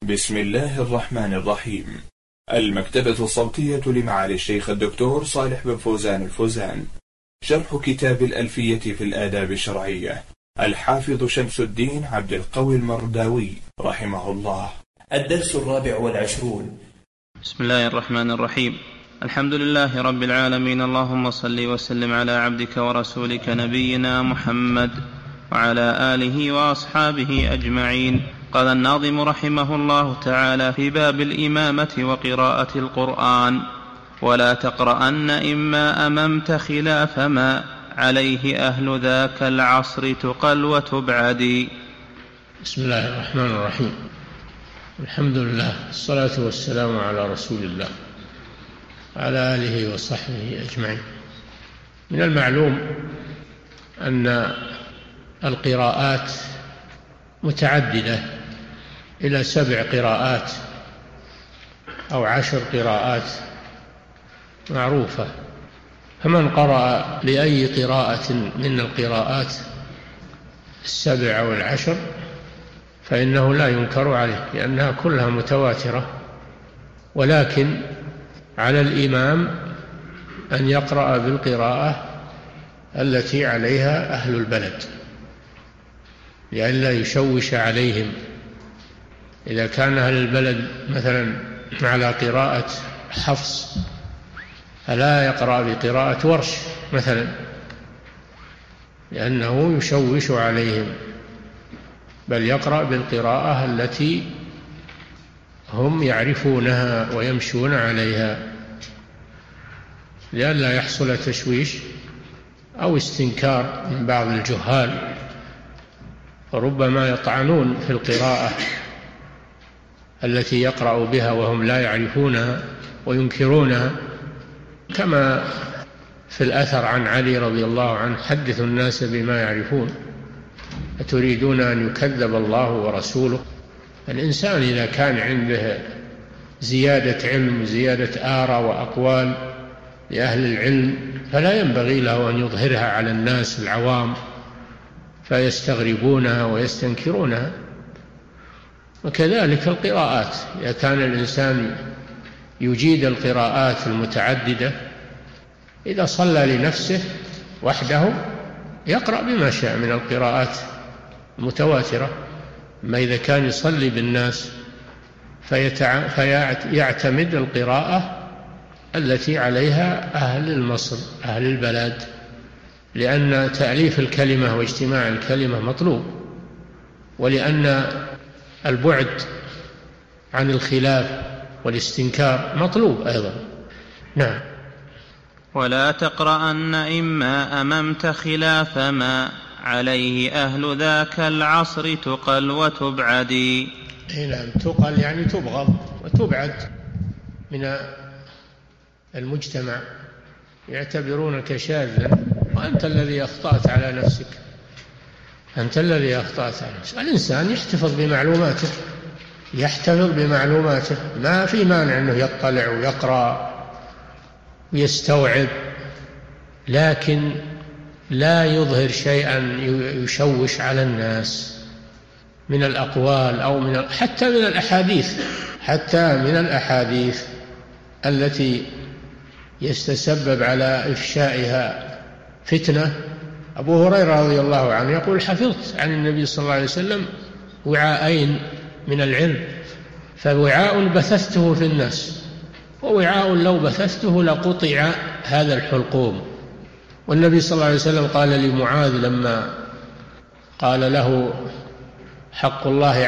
بسم الله الرحمن الرحيم. المكتبة الصوتية لمعالي الشيخ الدكتور صالح بن فوزان الفوزان. شرح كتاب الألفية في الآداب الشرعية، الحافظ شمس الدين عبد القوي المرداوي رحمه الله. الدرس 24. بسم الله الرحمن الرحيم. الحمد لله رب العالمين، اللهم صل وسلم على عبدك ورسولك نبينا محمد وعلى آله وأصحابه أجمعين. قال الناظم رحمه الله تعالى في باب الإمامة وقراءة القرآن: ولا تقرأن إما أممت خلاف ما عليه أهل ذاك العصر تقل وتبعدي. بسم الله الرحمن الرحيم. الحمد لله، الصلاة والسلام على رسول الله وعلى آله وصحبه أجمعين. من المعلوم أن القراءات متعددة إلى 7 قراءات أو 10 قراءات معروفة، فمن قرأ لأي قراءة من القراءات 7 أو 10 فإنه لا ينكر عليه، لأنها كلها متواترة، ولكن على الإمام أن يقرأ بالقراءة التي عليها أهل البلد لئلا يشوش عليهم. إذا كان أهل البلد مثلا على قراءة حفص فلا يقرأ بقراءة ورش مثلا، لأنه يشوش عليهم، بل يقرأ بالقراءة التي هم يعرفونها ويمشون عليها لئلا يحصل تشويش أو استنكار من بعض الجهال، فربما يطعنون في القراءة التي يقرأ بها وهم لا يعرفونها وينكرونها، كما في الأثر عن علي رضي الله عنه: حدثوا الناس بما يعرفون أتريدون أن يكذب الله ورسوله. الإنسان إذا كان عنده زيادة علم وزيادة آراء وأقوال لأهل العلم فلا ينبغي له أن يظهرها على الناس العوام فيستغربونها ويستنكرونها. وكذلك القراءات، إذا كان الإنسان يجيد القراءات المتعددة، إذا صلى لنفسه وحده يقرأ بما شاء من القراءات المتواترة، أما إذا كان يصلي بالناس فيعتمد القراءة التي عليها أهل المصر أهل البلد، لأن تأليف الكلمة واجتماع الكلمة مطلوب، ولأن البعد عن الخلاف والاستنكار مطلوب أيضا. نعم. ولا تقرأن إما أممت خلاف ما عليه أهل ذاك العصر تقل وتبعدي. نعم، تقل يعني تبغض وتبعد من المجتمع، يعتبرونك شاذا، وأنت الذي أخطأت على نفسك، أنت الذي أخطأت على نفسك. الإنسان يحتفظ بمعلوماته، ما في مانع أنه يطلع ويقرأ ويستوعب، لكن لا يظهر شيئا يشوش على الناس من الأقوال أو حتى من الأحاديث التي يستسبب على إفشائها فتنة. أبو هريرة رضي الله عنه يقول: حفظت عن النبي صلى الله عليه وسلم وعاءين من العلم، فوعاء بثثته في الناس، ووعاء لو بثثته لقطع هذا الحلقوم. والنبي صلى الله عليه وسلم قال لمعاذ لما قال له: حق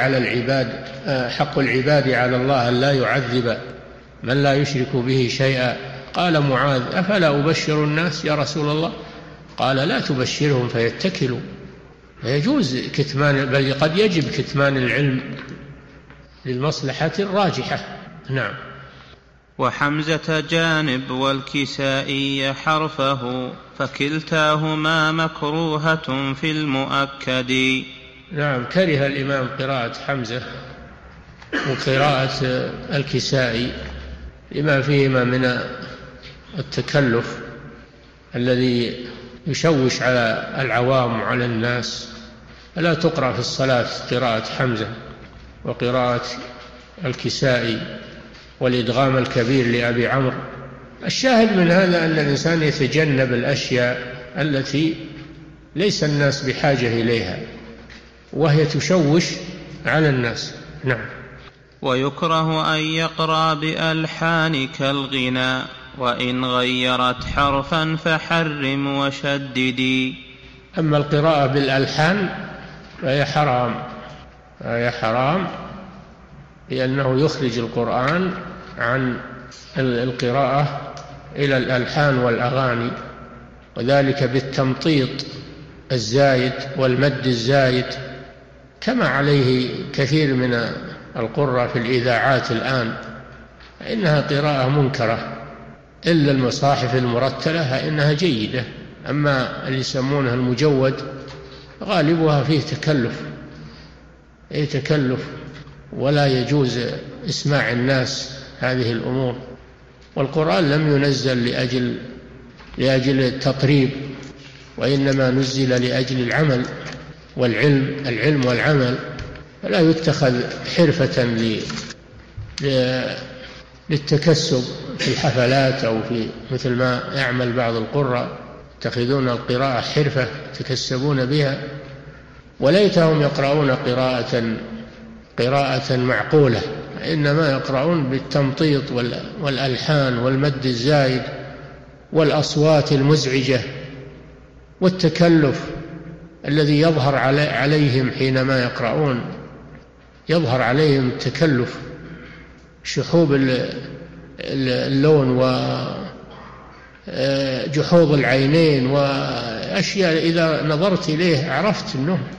العباد على الله أن لا يعذب من لا يشرك به شيئا. قال معاذ: أفلا أبشر الناس يا رسول الله؟ قال: لا تبشرهم فيتكلوا. يجوز كتمان، بل قد يجب كتمان العلم للمصلحة الراجحة. نعم. وحمزة جانب والكسائي حرفه فكلتاهما مكروهة في المؤكد. نعم، كره الإمام قراءة حمزة وقراءة الكسائي لما فيهما من التكلف الذي يشوش على العوام وعلى الناس. فلا تقرأ في الصلاة قراءة حمزة وقراءة الكسائي والإدغام الكبير لأبي عمرو. الشاهد من هذا أن الإنسان يتجنب الأشياء التي ليس الناس بحاجة إليها وهي تشوش على الناس. نعم. ويكره أن يقرأ بألحان كالغناء وإن غيرت حرفا فحرم وشددي. أما القراءة بالألحان فهي حرام لأنه يخرج القرآن عن القراءة إلى الألحان والأغاني، وذلك بالتمطيط الزايد والمد الزايد كما عليه كثير من القراء في الإذاعات الآن، إنها قراءة منكرة. إلا المصاحف المرتلة فإنها جيدة، أما اللي يسمونها المجود غالبها فيه تكلف ولا يجوز إسماع الناس هذه الأمور. والقرآن لم ينزل لأجل التطريب، وإنما نزل لأجل العمل العلم والعمل، فلا يتخذ حرفة للتكسب في الحفلات أو في مثل ما يعمل بعض القراء، يتخذون القراءة حرفة يتكسبون بها، وليتهم يقرؤون قراءة معقولة، إنما يقرؤون بالتمطيط والألحان والمد الزايد والأصوات المزعجة والتكلف الذي يظهر عليهم حينما يقرؤون، يظهر عليهم التكلف، شحوب اللون وجحوظ العينين وأشياء إذا نظرت إليه عرفت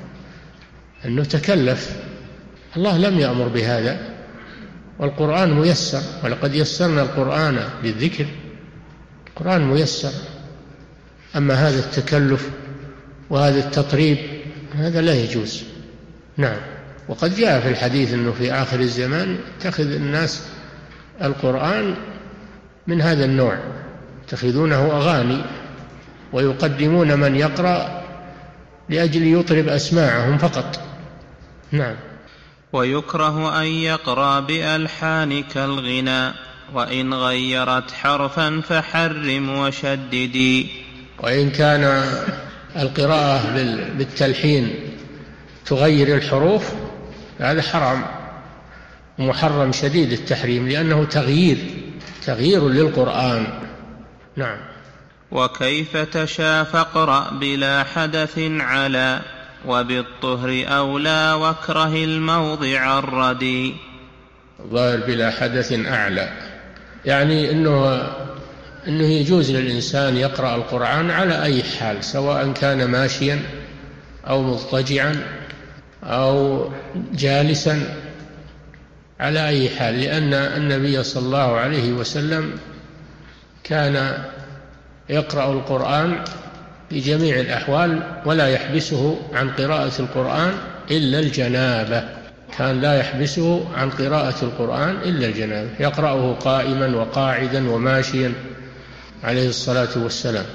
أنه تكلف. الله لم يأمر بهذا، والقرآن ميسر، ولقد يسرنا القرآن للذكر، القرآن ميسر. أما هذا التكلف وهذا التطريب هذا لا يجوز. نعم. وقد جاء في الحديث أنه في آخر الزمان يتخذ الناس القرآن من هذا النوع، يتخذونه أغاني ويقدمون من يقرأ لأجل يطرب أسماعهم فقط. نعم. ويكره أن يقرأ بألحان كالغناء وإن غيرت حرفا فحرم وشددي. وإن كان القراءة بالتلحين تغير الحروف هذا حرام ومحرم شديد التحريم، لأنه تغيير للقرآن. نعم. وكيف تشاء فاقرأ بلا حدث على وبالطهر أولى واكره الموضع الردي. ظاهر بلا حدث أعلى، يعني أنه يجوز للإنسان يقرأ القرآن على أي حال، سواء كان ماشيا أو مضطجعا أو جالسا، على أي حال، لأن النبي صلى الله عليه وسلم كان يقرأ القرآن في جميع الأحوال ولا يحبسه عن قراءة القرآن إلا الجنابة، كان لا يحبسه عن قراءة القرآن إلا الجنابة، يقرأه قائما وقاعدا وماشيا عليه الصلاة والسلام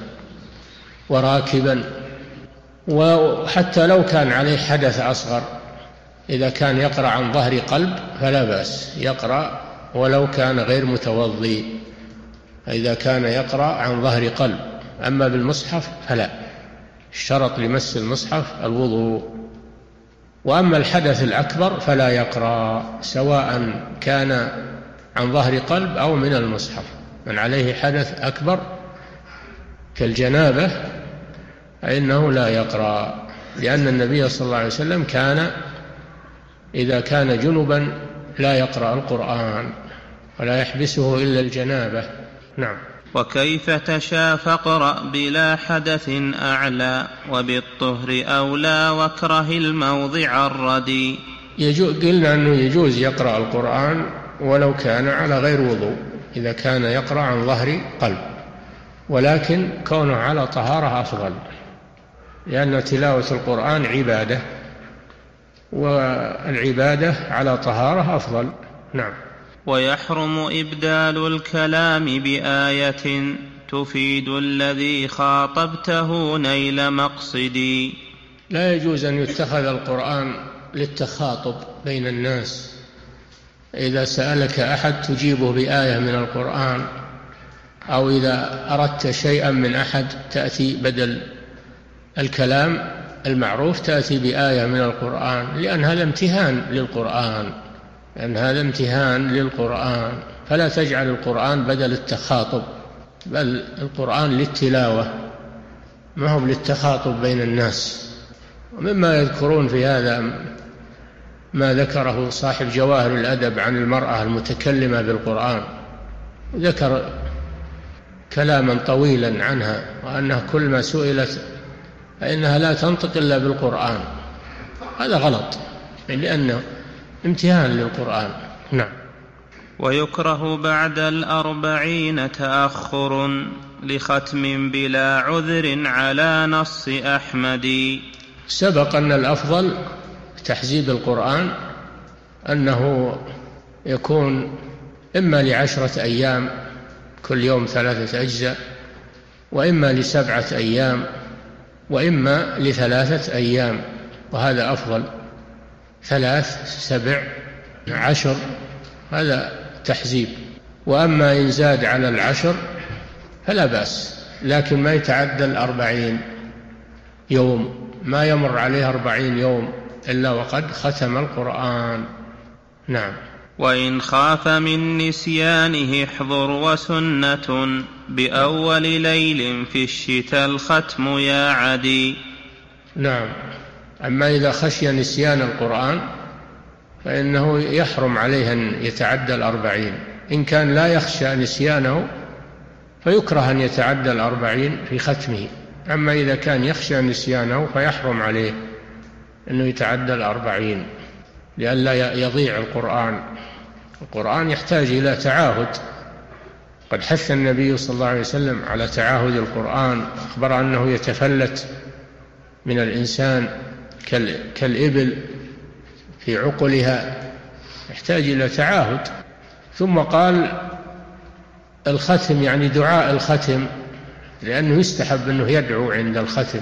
وراكبا، وحتى لو كان عليه حدث أصغر إذا كان يقرأ عن ظهر قلب فلا بأس يقرأ ولو كان غير متوضي، إذا كان يقرأ عن ظهر قلب. أما بالمصحف فلا، اشترط لمس المصحف الوضوء. وأما الحدث الأكبر فلا يقرأ، سواء كان عن ظهر قلب أو من المصحف. من عليه حدث أكبر كالجنابة فإنه لا يقرأ، لأن النبي صلى الله عليه وسلم كان إذا كان جنبا لا يقرأ القرآن ولا يحبسه إلا الجنابة. نعم. وكيف تشاء فاقرأ بلا حدث أعلى وبالطهر أولى واكره الموضع الردي. قلنا أنه يجوز يقرأ القرآن ولو كان على غير وضوء إذا كان يقرأ عن ظهر قلب، ولكن كونه على طهارة أفضل، لأن تلاوة القرآن عبادة، والعبادة على طهارة أفضل. نعم. ويحرم إبدال الكلام بآية تفيد الذي خاطبته نيل مقصدي. لا يجوز أن يتخذ القرآن للتخاطب بين الناس، إذا سألك أحد تجيبه بآية من القرآن، أو إذا أردت شيئا من أحد تأتي بدل الكلام المعروف تأتي بآية من القرآن، لأن هذا امتهان للقرآن. فلا تجعل القرآن بدل التخاطب، بل القرآن للتلاوة ما هو للتخاطب بين الناس. ومما يذكرون في هذا ما ذكره صاحب جواهر الأدب عن المرأة المتكلمة بالقرآن، ذكر كلاما طويلا عنها، وأنها كل ما سئلت فإنها لا تنطق إلا بالقرآن. هذا غلط، لأنه امتهان للقرآن. نعم. ويكره بعد 40 تأخر لختم بلا عذر على نص أحمد. سبق أن الأفضل تحزيب القرآن أنه يكون إما ل10 أيام كل يوم 3 أجزاء، وإما ل7 أيام، وإما ل3 أيام، وهذا أفضل. 3 7 10 هذا تحزيب. وأما إن زاد على 10 فلا بأس، لكن ما يتعدى 40 يوم، ما يمر عليه 40 يوم إلا وقد ختم القرآن. نعم. وإن خاف من نسيانه احضر وسنة بأول ليل في الشتاء الختم يا عدي. نعم. أما إذا خشي نسيان القرآن فإنه يحرم عليه أن يتعدى 40. إن كان لا يخشى نسيانه فيكره أن يتعدى 40 في ختمه. أما إذا كان يخشى نسيانه فيحرم عليه أنه يتعدى 40 لئلا يضيع القرآن. القرآن يحتاج إلى تعاهد، قد حث النبي صلى الله عليه وسلم على تعاهد القرآن، أخبر أنه يتفلت من الإنسان كالإبل في عقلها، يحتاج إلى تعاهد. ثم قال الختم يعني دعاء الختم، لأنه يستحب أنه يدعو عند الختم،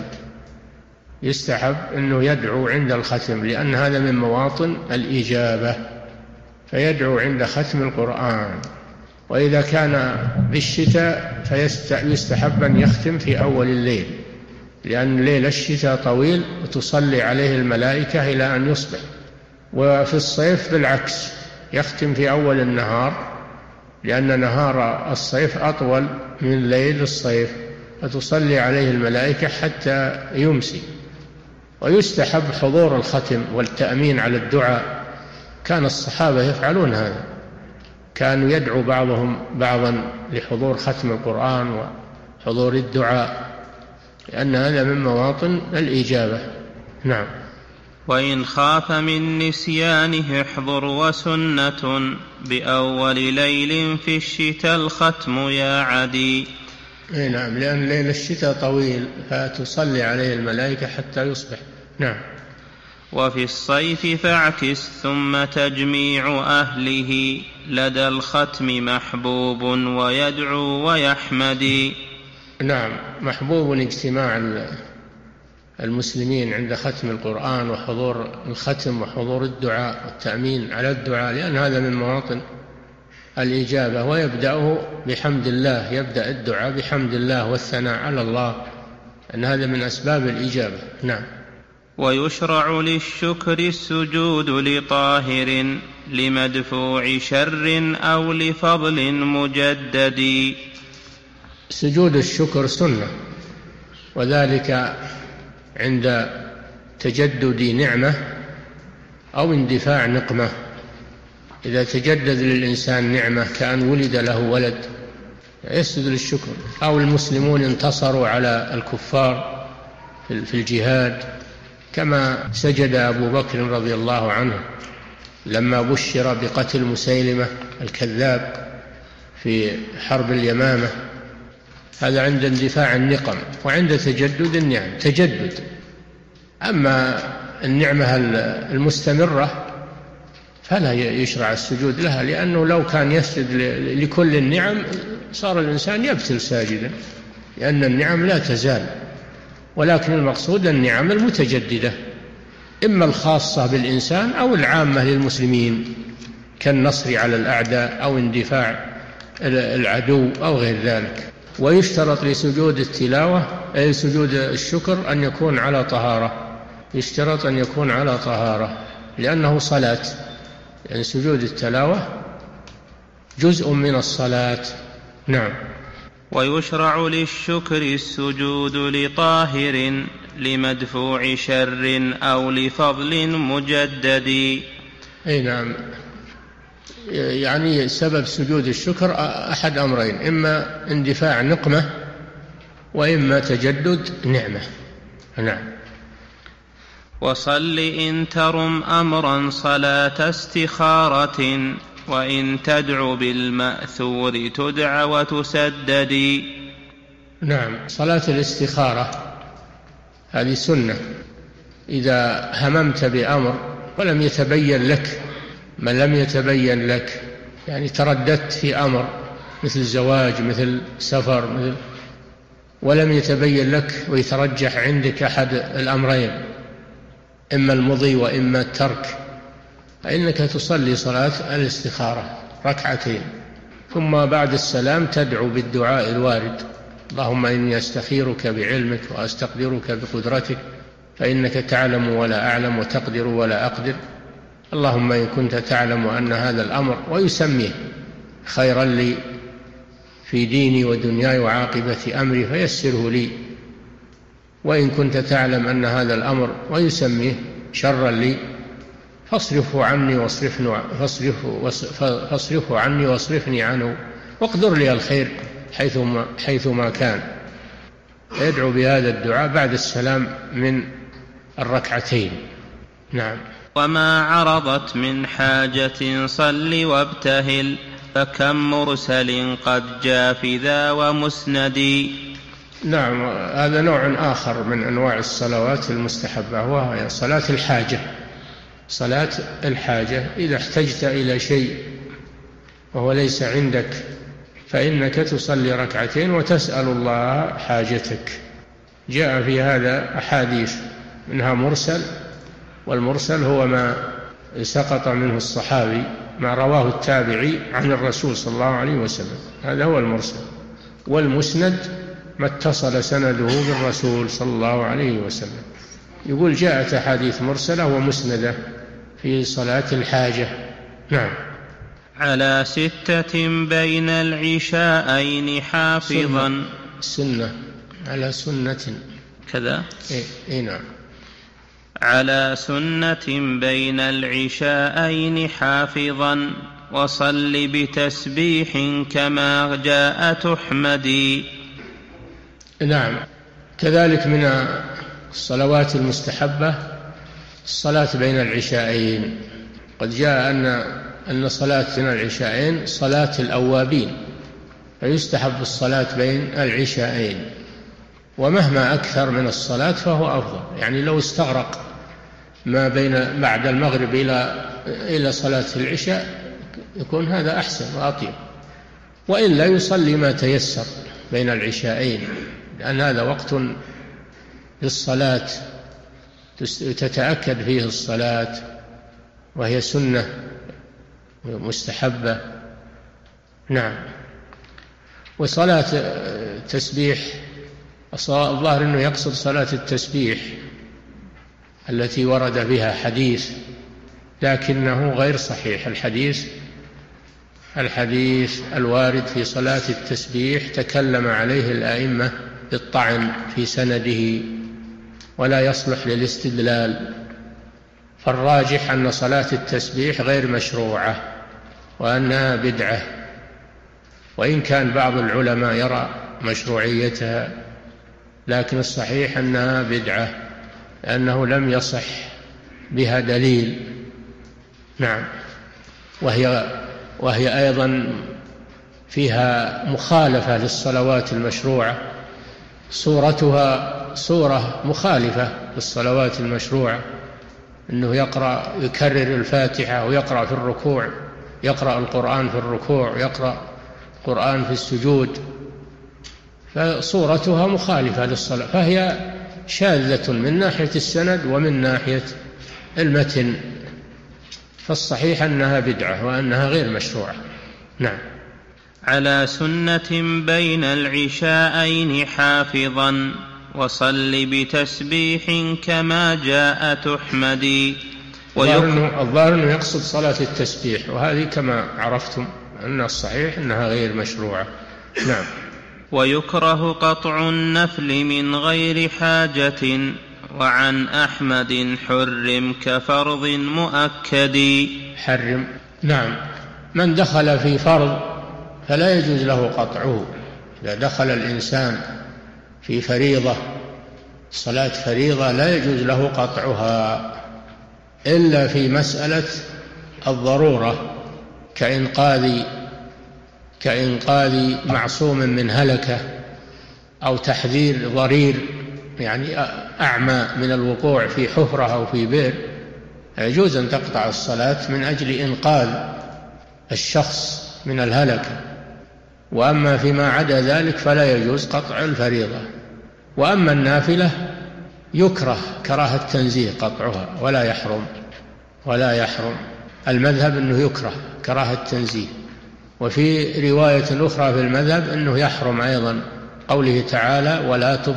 يستحب أنه يدعو عند الختم، لأن هذا من مواطن الإجابة، فيدعو عند ختم القرآن. وإذا كان بالشتاء فيستحب أن يختم في أول الليل، لأن ليل الشتاء طويل وتصلي عليه الملائكة إلى أن يصبح. وفي الصيف بالعكس، يختم في أول النهار، لأن نهار الصيف أطول من ليل الصيف، فتصلي عليه الملائكة حتى يمسي. ويستحب حضور الختم والتأمين على الدعاء، كان الصحابة يفعلون هذا، كانوا يدعو بعضهم بعضا لحضور ختم القرآن وحضور الدعاء، لأن هذا من مواطن الإجابة. نعم. وإن خاف من نسيانه احضر وسنة بأول ليل في الشتاء الختم يا عدي. نعم، لأن ليل الشتاء طويل فتصلي عليه الملائكة حتى يصبح. نعم. وفي الصيف فاعكس ثم تجميع أهله لدى الختم محبوب ويدعو ويحمدي. نعم، محبوب اجتماع المسلمين عند ختم القرآن وحضور الختم وحضور الدعاء والتأمين على الدعاء، لأن هذا من مواطن الإجابة. ويبدأه بحمد الله، يبدأ الدعاء بحمد الله والثناء على الله، أن هذا من أسباب الإجابة. نعم. ويشرع للشكر السجود لطاهر لمدفوع شر أو لفضل مجدد. سجود الشكر سنة، وذلك عند تجدد نعمة أو اندفاع نقمة. إذا تجدد للإنسان نعمة كأن ولد له ولد يسجد للشكر، أو المسلمون انتصروا على الكفار في الجهاد، كما سجد أبو بكر رضي الله عنه لما بشر بقتل مسيلمة الكذاب في حرب اليمامة. هذا عند اندفاع النقم وعند تجدد النعم تجدد. أما النعمة المستمرة فلا يشرع السجود لها، لأنه لو كان يسجد لكل النعم صار الإنسان يبتل ساجدا، لأن النعم لا تزال. ولكن المقصود النعم المتجددة، إما الخاصة بالإنسان أو العامة للمسلمين. كالنصر على الأعداء أو اندفاع العدو أو غير ذلك. ويشترط لسجود التلاوة أي سجود الشكر أن يكون على طهارة، يشترط أن يكون على طهارة لأنه صلاة، يعني سجود التلاوة جزء من الصلاة. نعم. ويشرع للشكر السجود لطاهر لمدفوع شر أو لفضل مجدد. أي نعم، يعني سبب سجود الشكر أحد أمرين، إما اندفاع نقمة وإما تجدد نعمة. نعم. وصل إن ترم أمرا صلاة استخارة وإن تدعو بالمأثور تدعى وتسدد. نعم، صلاة الاستخارة هذه سنة. إذا هممت بأمر ولم يتبين لك ما لم يتبين لك، يعني ترددت في أمر مثل زواج مثل سفر ولم يتبين لك ويترجح عندك أحد الأمرين إما المضي وإما الترك، فإنك تصلي صلاة الاستخارة ركعتين، ثم بعد السلام تدعو بالدعاء الوارد: اللهم إني أستخيرك بعلمك وأستقدرك بقدرتك فإنك تعلم ولا أعلم وتقدر ولا أقدر، اللهم إن كنت تعلم أن هذا الأمر، ويسميه خيرا لي في ديني ودنياي وعاقبة أمري فيسره لي، وإن كنت تعلم أن هذا الأمر، ويسميه شرا لي فاصرفه عني واصرفني عنه واقدر لي الخير حيثما كان. يدعو بهذا الدعاء بعد السلام من الركعتين. نعم. وما عرضت من حاجة صل وابتهل فكم مرسل قد جاء في ذا ومسند. نعم، هذا نوع آخر من أنواع الصلوات المستحبة، وهي صلاة الحاجة. صلاة الحاجة إذا احتجت إلى شيء وهو ليس عندك فإنك تصلي ركعتين وتسأل الله حاجتك. جاء في هذا أحاديث، منها مرسل، والمرسل هو ما سقط منه الصحابي، ما رواه التابعي عن الرسول صلى الله عليه وسلم، هذا هو المرسل. والمسند ما اتصل سنده بالرسول صلى الله عليه وسلم. يقول جاءت أحاديث مرسلة ومسندة في صلاة الحاجة. نعم. على 6 بين العشاءين حافظا. سنة على سنة كذا. إيه نعم. على سنة بين العشاءين حافظا وصل بتسبيح كما جاء تحمدي. نعم، كذلك من الصلوات المستحبة الصلاة بين العشاءين. قد جاء أن صلاة بين العشاءين صلاة الأوابين، فيستحب الصلاة بين العشاءين، ومهما أكثر من الصلاة فهو أفضل. يعني لو استغرق ما بين بعد المغرب إلى صلاة العشاء يكون هذا أحسن وأطيب، وإلا يصلي ما تيسر بين العشاءين، لأن هذا وقت للصلاة تتأكد فيه الصلاة، وهي سنة مستحبة. نعم. وصلاة التسبيح الظاهر أنه يقصد صلاة التسبيح التي ورد بها حديث، لكنه غير صحيح. الحديث الوارد في صلاة التسبيح تكلم عليه الأئمة بالطعن في سنده ولا يصلح للاستدلال، فالراجح أن صلاة التسبيح غير مشروعة وأنها بدعة، وإن كان بعض العلماء يرى مشروعيتها، لكن الصحيح أنها بدعة لأنه لم يصح بها دليل. نعم. وهي أيضا فيها مخالفة للصلوات المشروعة، صورتها صورة مخالفة للصلوات المشروعة، أنه يكرر الفاتحة ويقرأ في الركوع، يقرأ القرآن في الركوع ويقرأ القرآن في السجود، فصورتها مخالفة للصلاة، فهي شاذة من ناحية السند ومن ناحية المتن. فالصحيح أنها بدعة وأنها غير مشروعة. نعم. على سنة بين العشاءين حافظا وصل بتسبيح كما جاء تحمدي. الظاهر أنه يقصد صلاة التسبيح، وهذه كما عرفتم أن الصحيح أنها غير مشروعة. نعم. ويكره قطع النفل من غير حاجة وعن أحمد حرم كفرض مؤكد. حرم. نعم. من دخل في فرض فلا يجوز له قطعه. إذا دخل الإنسان في فريضة، صلاة فريضة، لا يجوز له قطعها إلا في الضرورة كإنقاذ معصوم من هلكة أو تحذير ضرير، يعني أعمى من الوقوع في حفرة أو في بئر، يجوز أن تقطع الصلاة من أجل إنقاذ الشخص من الهلكة. وأما فيما عدا ذلك فلا يجوز قطع الفريضة. وأما النافلة يكره كراهة تنزيه قطعها ولا يحرم. المذهب أنه يكره كراهة تنزيه. وفي رواية أخرى في المذهب أنه يحرم أيضا، قوله تعالى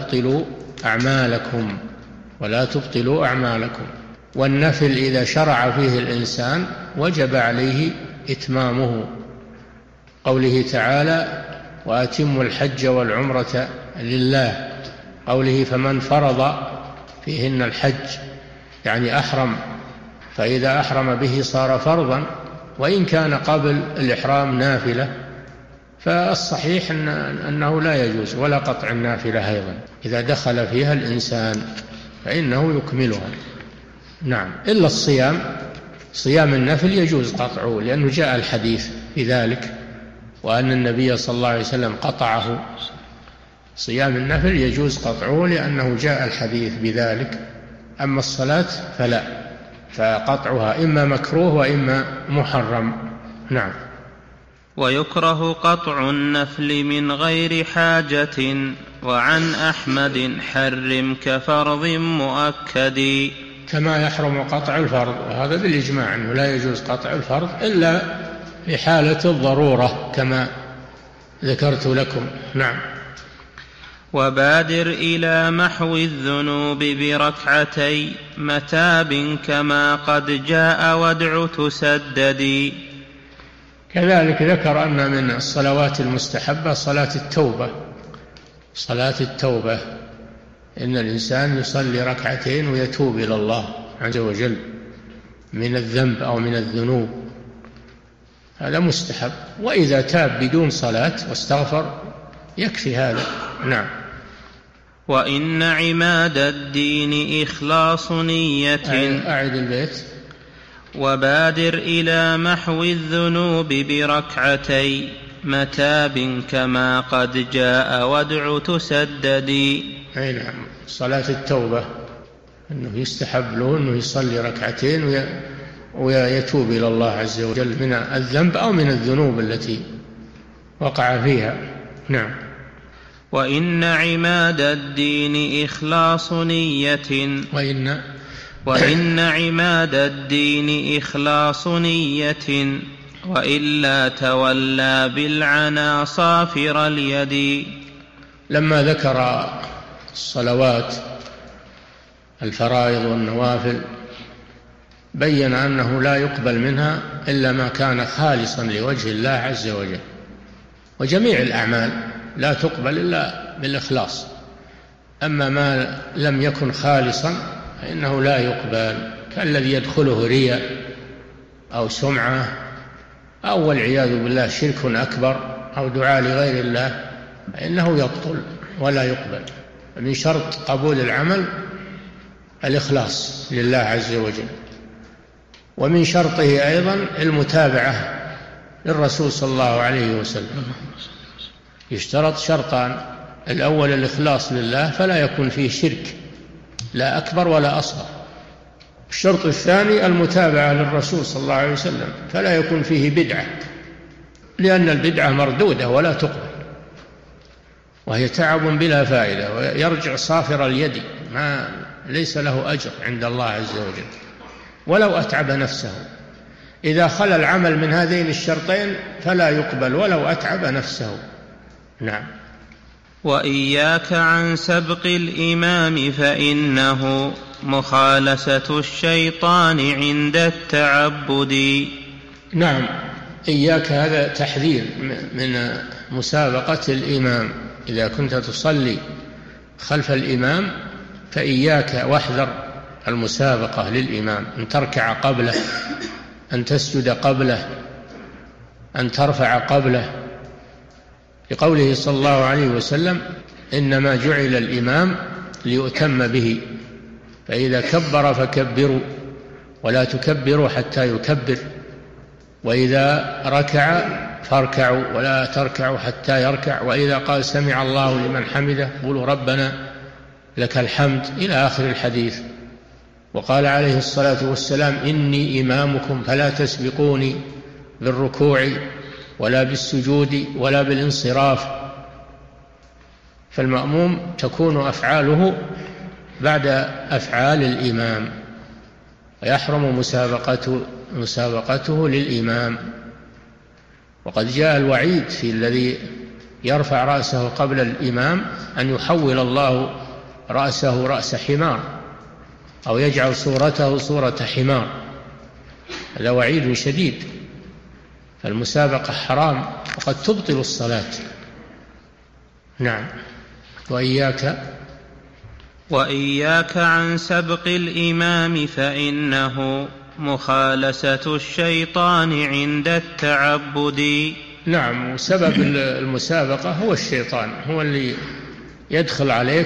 ولا تبطلوا أعمالكم. والنفل إذا شرع فيه الإنسان وجب عليه إتمامه، قوله تعالى وأتموا الحج والعمرة لله، قوله فمن فرض فيهن الحج، يعني أحرم، فإذا أحرم به صار فرضا، وإن كان قبل الإحرام نافلة. فالصحيح أنه لا يجوز ولا قطع النافلة أيضا إذا دخل فيها الإنسان فإنه يكملها. نعم. إلا صيام النفل يجوز قطعه، لأنه جاء الحديث بذلك، وأن النبي صلى الله عليه وسلم قطعه. صيام النفل يجوز قطعه لأنه جاء الحديث بذلك. أما الصلاة فلا، فقطعها إما مكروه وإما محرم. نعم. ويكره قطع النفل من غير حاجة وعن أحمد حرم كفرض مؤكد. كما يحرم قطع الفرض، وهذا بالإجماع أنه لا يجوز قطع الفرض إلا في حالة الضرورة كما ذكرت لكم. نعم. وبادر إلى محو الذنوب بركعتي متاب كما قد جاء وادع تسددي. كذلك ذكر أن من الصلوات المستحبة صلاة التوبة، إن الإنسان يصلي ركعتين ويتوب إلى الله عز وجل من الذنب أو من الذنوب، هذا مستحب. وإذا تاب بدون صلاة واستغفر يكفي هذا. نعم. وإن عماد الدين إخلاص نية. أعد البيت. وبادر إلى محو الذنوب بركعتي متاب كما قد جاء وادع تسددي. أي نعم. صلاة التوبة أنه يستحب له أنه يصلي ركعتين ويتوب إلى الله عز وجل من الذنب أو من الذنوب التي وقع فيها. نعم. وإن عماد الدين إخلاص نية. وإن عماد الدين إخلاص نية وإلا تولى بالعنا صافر اليد. لما ذكر الصلوات الفرائض والنوافل بين أنه لا يقبل منها إلا ما كان خالصا لوجه الله عز وجل، وجميع الأعمال لا تقبل إلا بالإخلاص. أما ما لم يكن خالصا فإنه لا يقبل، كالذي يدخله رياء أو سمعة أو والعياذ بالله شرك أكبر أو دعاء لغير الله، فإنه يبطل ولا يقبل. من شرط قبول العمل الإخلاص لله عز وجل، ومن شرطه أيضا المتابعة للرسول صلى الله عليه وسلم. يشترط شرطان: الأول الإخلاص لله فلا يكون فيه شرك لا أكبر ولا أصغر، الشرط الثاني المتابعة للرسول صلى الله عليه وسلم فلا يكون فيه بدعة، لأن البدعة مردودة ولا تقبل وهي تعب بلا فائدة، ويرجع صافر اليد ليس له أجر عند الله عز وجل ولو أتعب نفسه. إذا خلا العمل من هذين الشرطين فلا يقبل ولو أتعب نفسه. نعم. وإياك عن سبق الإمام فإنه مخالسة الشيطان عند التعبد. نعم، إياك هذا تحذير من مسابقة الإمام. إذا كنت تصلي خلف الإمام فإياك واحذر المسابقة للإمام، أن تركع قبله، أن تسجد قبله، أن ترفع قبله، لقوله صلى الله عليه وسلم: إنما جعل الإمام ليؤتم به، فإذا كبر فكبروا ولا تكبروا حتى يكبر، وإذا ركع فاركعوا ولا تركعوا حتى يركع، وإذا قال سمع الله لمن حمده قولوا ربنا لك الحمد، إلى آخر الحديث. وقال عليه الصلاة والسلام: إني إمامكم فلا تسبقوني بالركوع ولا بالسجود ولا بالانصراف. فالمأموم تكون أفعاله بعد أفعال الإمام، ويحرم مسابقته للإمام. وقد جاء الوعيد في الذي يرفع رأسه قبل الإمام أن يحول الله رأسه رأس حمار، أو يجعل صورته صورة حمار، هذا وعيد شديد. فالمسابقة حرام وقد تبطل الصلاة. نعم. وإياك عن سبق الإمام فإنه مخالسة الشيطان عند التعبد. نعم، وسبب المسابقة هو الشيطان، هو اللي يدخل عليك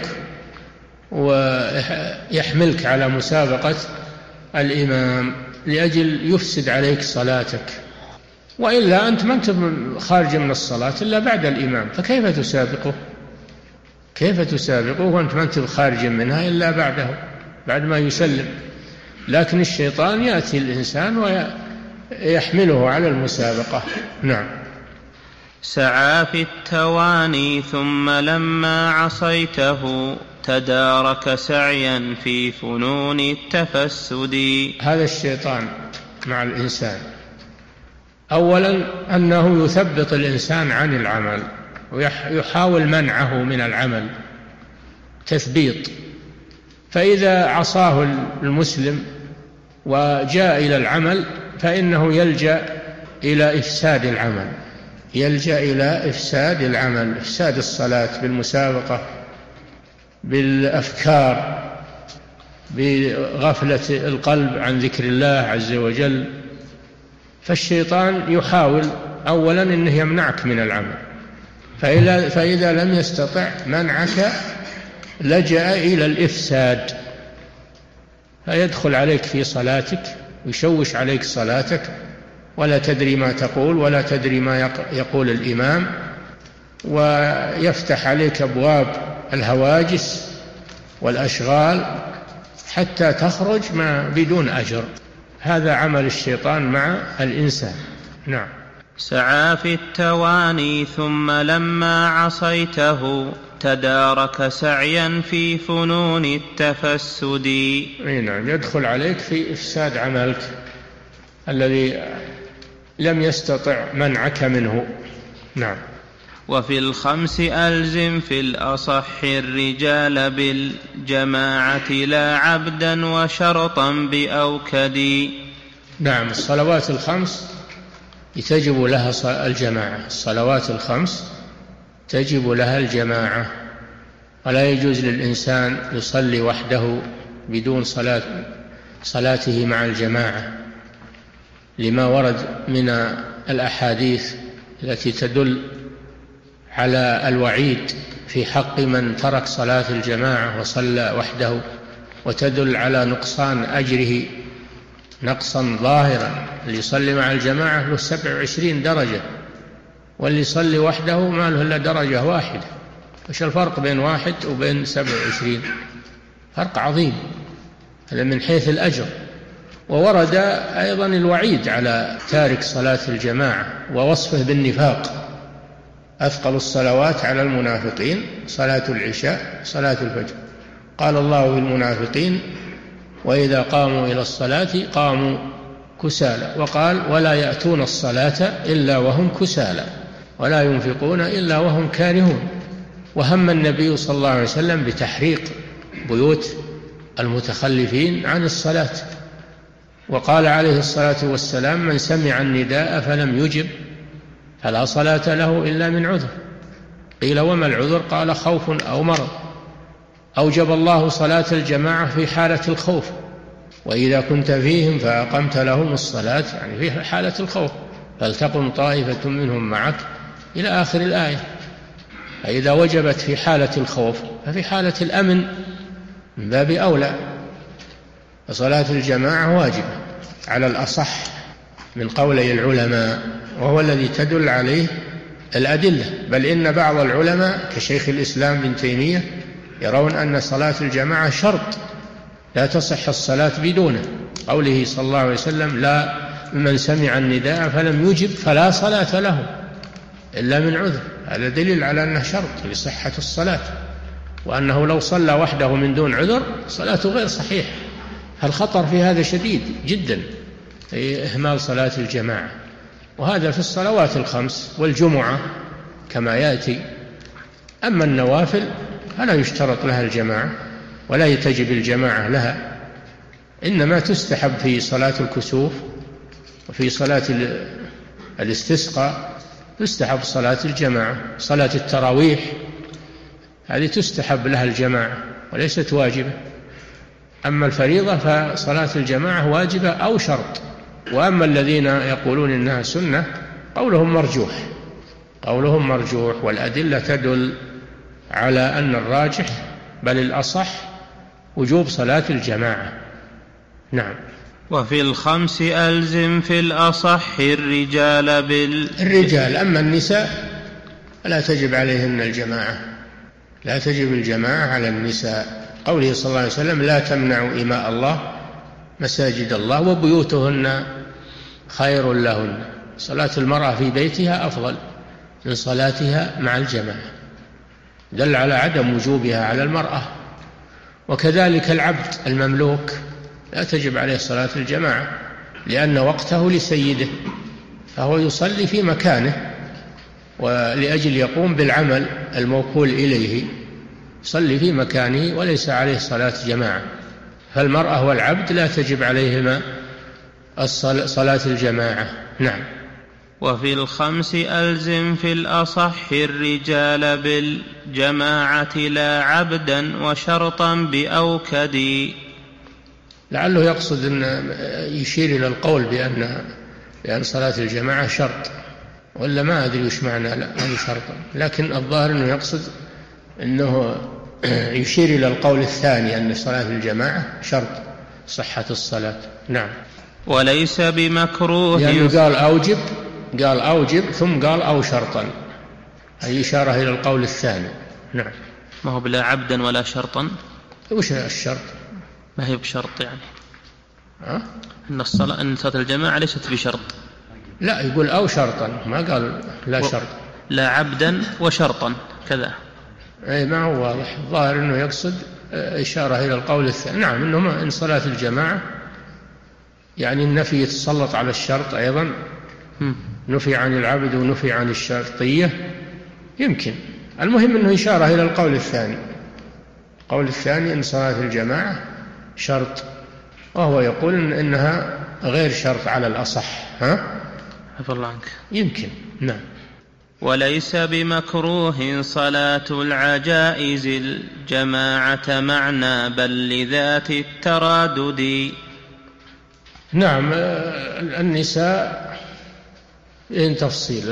ويحملك على مسابقة الإمام لأجل يفسد عليك صلاتك، وإلا أنت ما أنت خارج من الصلاة إلا بعد الإمام، فكيف تسابقه؟ كيف تسابقه وأنت ما أنت خارج منها إلا بعد ما يسلم؟ لكن الشيطان يأتي الإنسان ويحمله على المسابقة. نعم. سعى في التواني ثم لما عصيته تدارك سعيا في فنون التفسد. هذا الشيطان مع الإنسان، أولا أنه يثبط الإنسان عن العمل ويحاول منعه من العمل تثبيط، فإذا عصاه المسلم وجاء إلى العمل فإنه يلجأ إلى إفساد العمل، إفساد الصلاة بالمسابقة، بالأفكار، بغفلة القلب عن ذكر الله عز وجل. فالشيطان يحاول أولا أنه يمنعك من العمل، فإذا لم يستطع منعك لجأ إلى الإفساد، فيدخل عليك في صلاتك ويشوش عليك صلاتك، ولا تدري ما تقول ولا تدري ما يقول الإمام، ويفتح عليك أبواب الهواجس والأشغال حتى تخرج بدون أجر. هذا عمل الشيطان مع الإنسان. نعم. سعى في التواني ثم لما عصيته تدارك سعيا في فنون التفسد. نعم، يدخل عليك في إفساد عملك الذي لم يستطع منعك منه. نعم. وفي الخمس ألزم في الأصح الرجال بالجماعة لا عبدا وشرطا بأوكد. نعم، الصلوات الخمس تجب لها الجماعة، الصلوات الخمس تجب لها الجماعة، ولا يجوز للإنسان يصلي وحده بدون صلاته مع الجماعة، لما ورد من الأحاديث التي تدل على الوعيد في حق من ترك صلاة الجماعة وصلى وحده، وتدل على نقصان أجره نقصا ظاهرا. اللي يصلي مع الجماعة له 27 درجة، واللي يصلي وحده ما له إلا درجة واحدة. وش الفرق بين 1 وبين 27؟ فرق عظيم، هذا من حيث الأجر. وورد أيضا الوعيد على تارك صلاة الجماعة ووصفه بالنفاق. أثقل الصلوات على المنافقين صلاة العشاء صلاة الفجر. قال الله للمنافقين: وإذا قاموا إلى الصلاة قاموا كسالى. وقال ولا يأتون الصلاة إلا وهم كسالى ولا ينفقون إلا وهم كارهون. وهم النبي صلى الله عليه وسلم بتحريق بيوت المتخلفين عن الصلاة، وقال عليه الصلاة والسلام من سمع النداء فلم يجب فلا صلاة له إلا من عذر. قيل وما العذر؟ قال خوف أو مرض. أوجب الله صلاة الجماعة في حالة الخوف، وإذا كنت فيهم فأقمت لهم الصلاة، يعني في حالة الخوف، فلتقم طائفة منهم معك إلى آخر الآية. فإذا وجبت في حالة الخوف ففي حالة الأمن من باب أولى. فصلاة الجماعة واجبة على الأصح من قولي العلماء، وهو الذي تدل عليه الأدلة. بل إن بعض العلماء كشيخ الإسلام ابن تيمية يرون أن صلاة الجماعة شرط لا تصح الصلاة بدونه، قوله صلى الله عليه وسلم لا من سمع النداء فلم يجب فلا صلاة له إلا من عذر. هذا دليل على أنه شرط لصحة الصلاة، وأنه لو صلى وحده من دون عذر صلاته غير صحيح. الخطر في هذا شديد جدا، في إهمال صلاة الجماعة، وهذا في الصلوات الخمس والجمعة كما يأتي. أما النوافل فلا يشترط لها الجماعة ولا تجب الجماعة لها، إنما تستحب في صلاة الكسوف وفي صلاة الاستسقاء تستحب صلاة الجماعة. صلاة التراويح هذه تستحب لها الجماعة وليست واجبة. أما الفريضة فصلاة الجماعة واجبة أو شرط. وأما الذين يقولون إنها سنة قولهم مرجوح، والأدلة تدل على أن الراجح بل الأصح وجوب صلاة الجماعة. نعم. وفي الخمس ألزم في الأصح الرجال الرجال. أما النساء لا تجب عليهن الجماعة، لا تجب الجماعة على النساء. قوله صلى الله عليه وسلم لا تمنعوا إماء الله مساجد الله وبيوتهن خير لهن. صلاة المرأة في بيتها أفضل من صلاتها مع الجماعة، دل على عدم وجوبها على المرأة. وكذلك العبد المملوك لا تجب عليه صلاة الجماعة، لأن وقته لسيده، فهو يصلي في مكانه ولأجل يقوم بالعمل الموكول إليه، يصلي في مكانه وليس عليه صلاة جماعة. فالمرأة والعبد لا تجب عليهما صلاة الجماعة. نعم. وفي الخمس ألزم في الأصح الرجال بالجماعة لا عبدا وشرطا بأوكدي. لعله يقصد أن يشير إلى القول بأن صلاة الجماعة شرط، ولا ما أدري وش معنى هذا شرطا، لكن الظاهر أنه يقصد أنه يشير إلى القول الثاني أن صلاة الجماعة شرط صحة الصلاة. نعم. وليس بمكروه، يعني قال أوجب ثم قال أو شرطا، أي إشارة إلى القول الثاني. نعم. ما هو بلا عبدا ولا شرطا. وش الشرط؟ ما هي بشرط يعني أن صلاة الجماعة ليست بشرط. لا، يقول أو شرطا، ما قال لا شرط. لا عبدا وشرطا كذا. أي ما هو واضح. الظاهر أنه يقصد إشارة إلى القول الثاني. نعم، إنه إن صلاة الجماعة يعني النفي يتسلط على الشرط أيضا، نفي عن العبد ونفي عن الشرطية يمكن. المهم أنه إشارة إلى القول الثاني. القول الثاني أن صلاة الجماعة شرط، وهو يقول إنها غير شرط على الأصح. عفى الله عنك. يمكن. نعم. وليس بمكروه صلاة العجائز الجماعة معنا بل لذات الترادد. نعم. النساء إن تفصيل.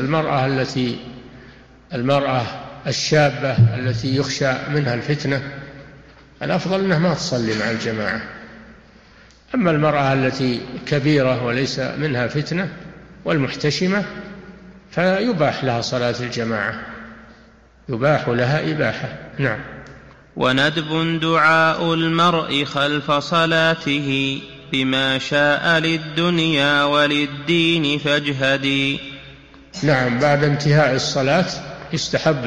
المرأة الشابة التي يخشى منها الفتنة الأفضل أنها ما تصلي مع الجماعة. أما المرأة التي كبيرة وليس منها فتنة والمحتشمة فيباح لها صلاة الجماعة، يباح لها إباحة. نعم. وندب دعاء المرء خلف صلاته بما شاء للدنيا وللدين فاجهدي. نعم. بعد انتهاء الصلاة يستحب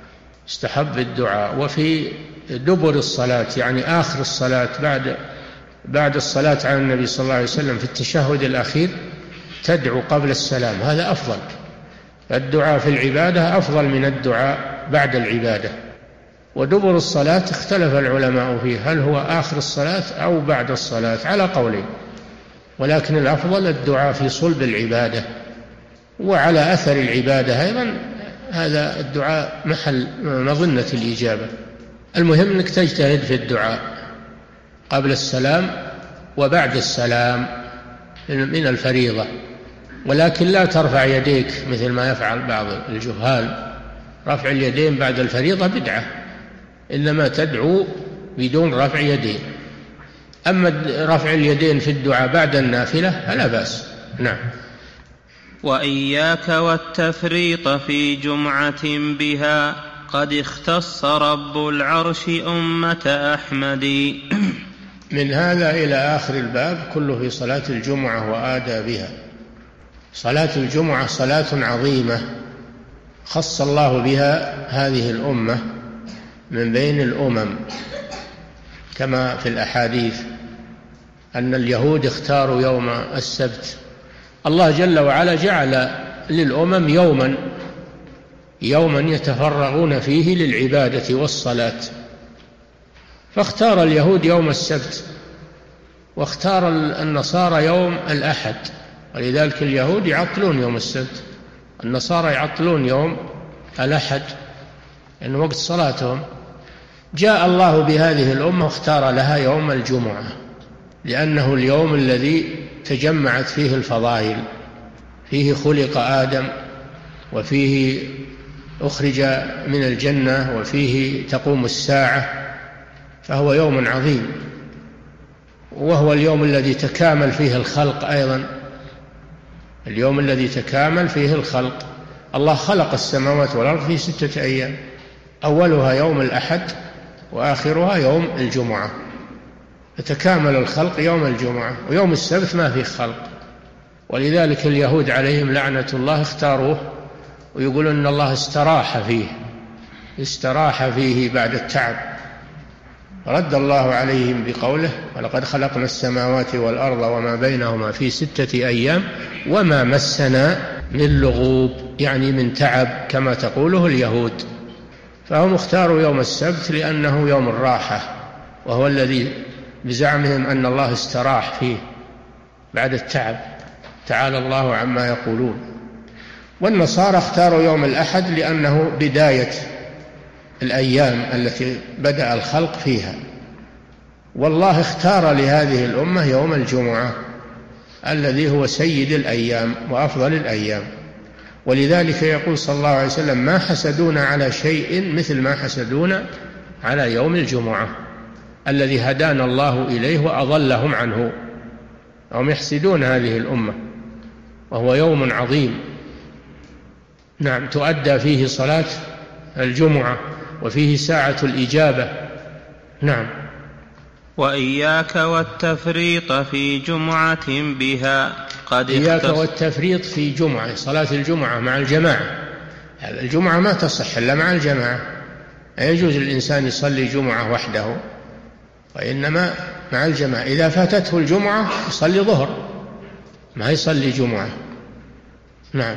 الدعاء، وفي دبر الصلاة يعني آخر الصلاة بعد بعد الصلاة على النبي صلى الله عليه وسلم في التشهد الأخير تدعو قبل السلام، هذا أفضل. الدعاء في العبادة أفضل من الدعاء بعد العبادة. ودبر الصلاة اختلف العلماء فيه، هل هو آخر الصلاة أو بعد الصلاة، على قولين، ولكن الأفضل الدعاء في صلب العبادة وعلى أثر العبادة أيضا، هذا الدعاء محل مظنة الإجابة. المهم أنك تجتهد في الدعاء قبل السلام وبعد السلام من الفريضة، ولكن لا ترفع يديك مثل ما يفعل بعض الجهال، رفع اليدين بعد الفريضة بدعة، إنما تدعو بدون رفع يدين. أما رفع اليدين في الدعاء بعد النافلة فلا بأس. نعم. وإياك والتفريط في جمعة بها قد اختص رب العرش أمة أحمد. من هذا إلى آخر الباب كله في صلاة الجمعة وآدابها. صلاة الجمعة صلاة عظيمة خص الله بها هذه الأمة من بين الأمم، كما في الأحاديث أن اليهود اختاروا يوم السبت، الله جل وعلا جعل للأمم يوما يتفرغون فيه للعبادة والصلاة، فاختار اليهود يوم السبت، واختار النصارى يوم الأحد، ولذلك اليهود يعطلون يوم السبت، النصارى يعطلون يوم الأحد لأن وقت صلاتهم. جاء الله بهذه الأمة واختار لها يوم الجمعة، لأنه اليوم الذي تجمعت فيه الفضائل، فيه خلق آدم، وفيه أخرج من الجنة، وفيه تقوم الساعة، فهو يوم عظيم، وهو اليوم الذي تكامل فيه الخلق أيضا، اليوم الذي تكامل فيه الخلق. الله خلق السماوات والأرض في 6 أيام، أولها يوم الأحد وآخرها يوم الجمعة، فتكامل الخلق يوم الجمعة، ويوم السبت ما فيه خلق. ولذلك اليهود عليهم لعنة الله اختاروه، ويقولون أن الله استراح فيه بعد التعب، رد الله عليهم بقوله: ولقد خلقنا السماوات والأرض وما بينهما في 6 أيام وما مسنا من لغوب، يعني من تعب كما تقوله اليهود. فهم اختاروا يوم السبت لأنه يوم الراحة، وهو الذي بزعمهم أن الله استراح فيه بعد التعب، تعالى الله عما يقولون. والنصارى اختاروا يوم الأحد لأنه بداية الأيام التي بدأ الخلق فيها. والله اختار لهذه الأمة يوم الجمعة الذي هو سيد الأيام وأفضل الأيام. ولذلك يقول صلى الله عليه وسلم: ما حسدونا على شيء مثل ما حسدونا على يوم الجمعة الذي هدانا الله إليه وأضلهم عنه. هم يحسدون هذه الأمة، وهو يوم عظيم. نعم، تؤدى فيه صلاة الجمعة، وفيه ساعة الإجابة. نعم. وإياك والتفريط في جمعة بها قد إياك والتفريط في جمعة، صلاة الجمعة مع الجماعة. الجمعة ما تصح إلا مع الجماعة، لا يجوز للإنسان يصلي جمعة وحده، وإنما مع الجماعة. إذا فاتته الجمعة يصلي ظهر، ما يصلي جمعة. نعم.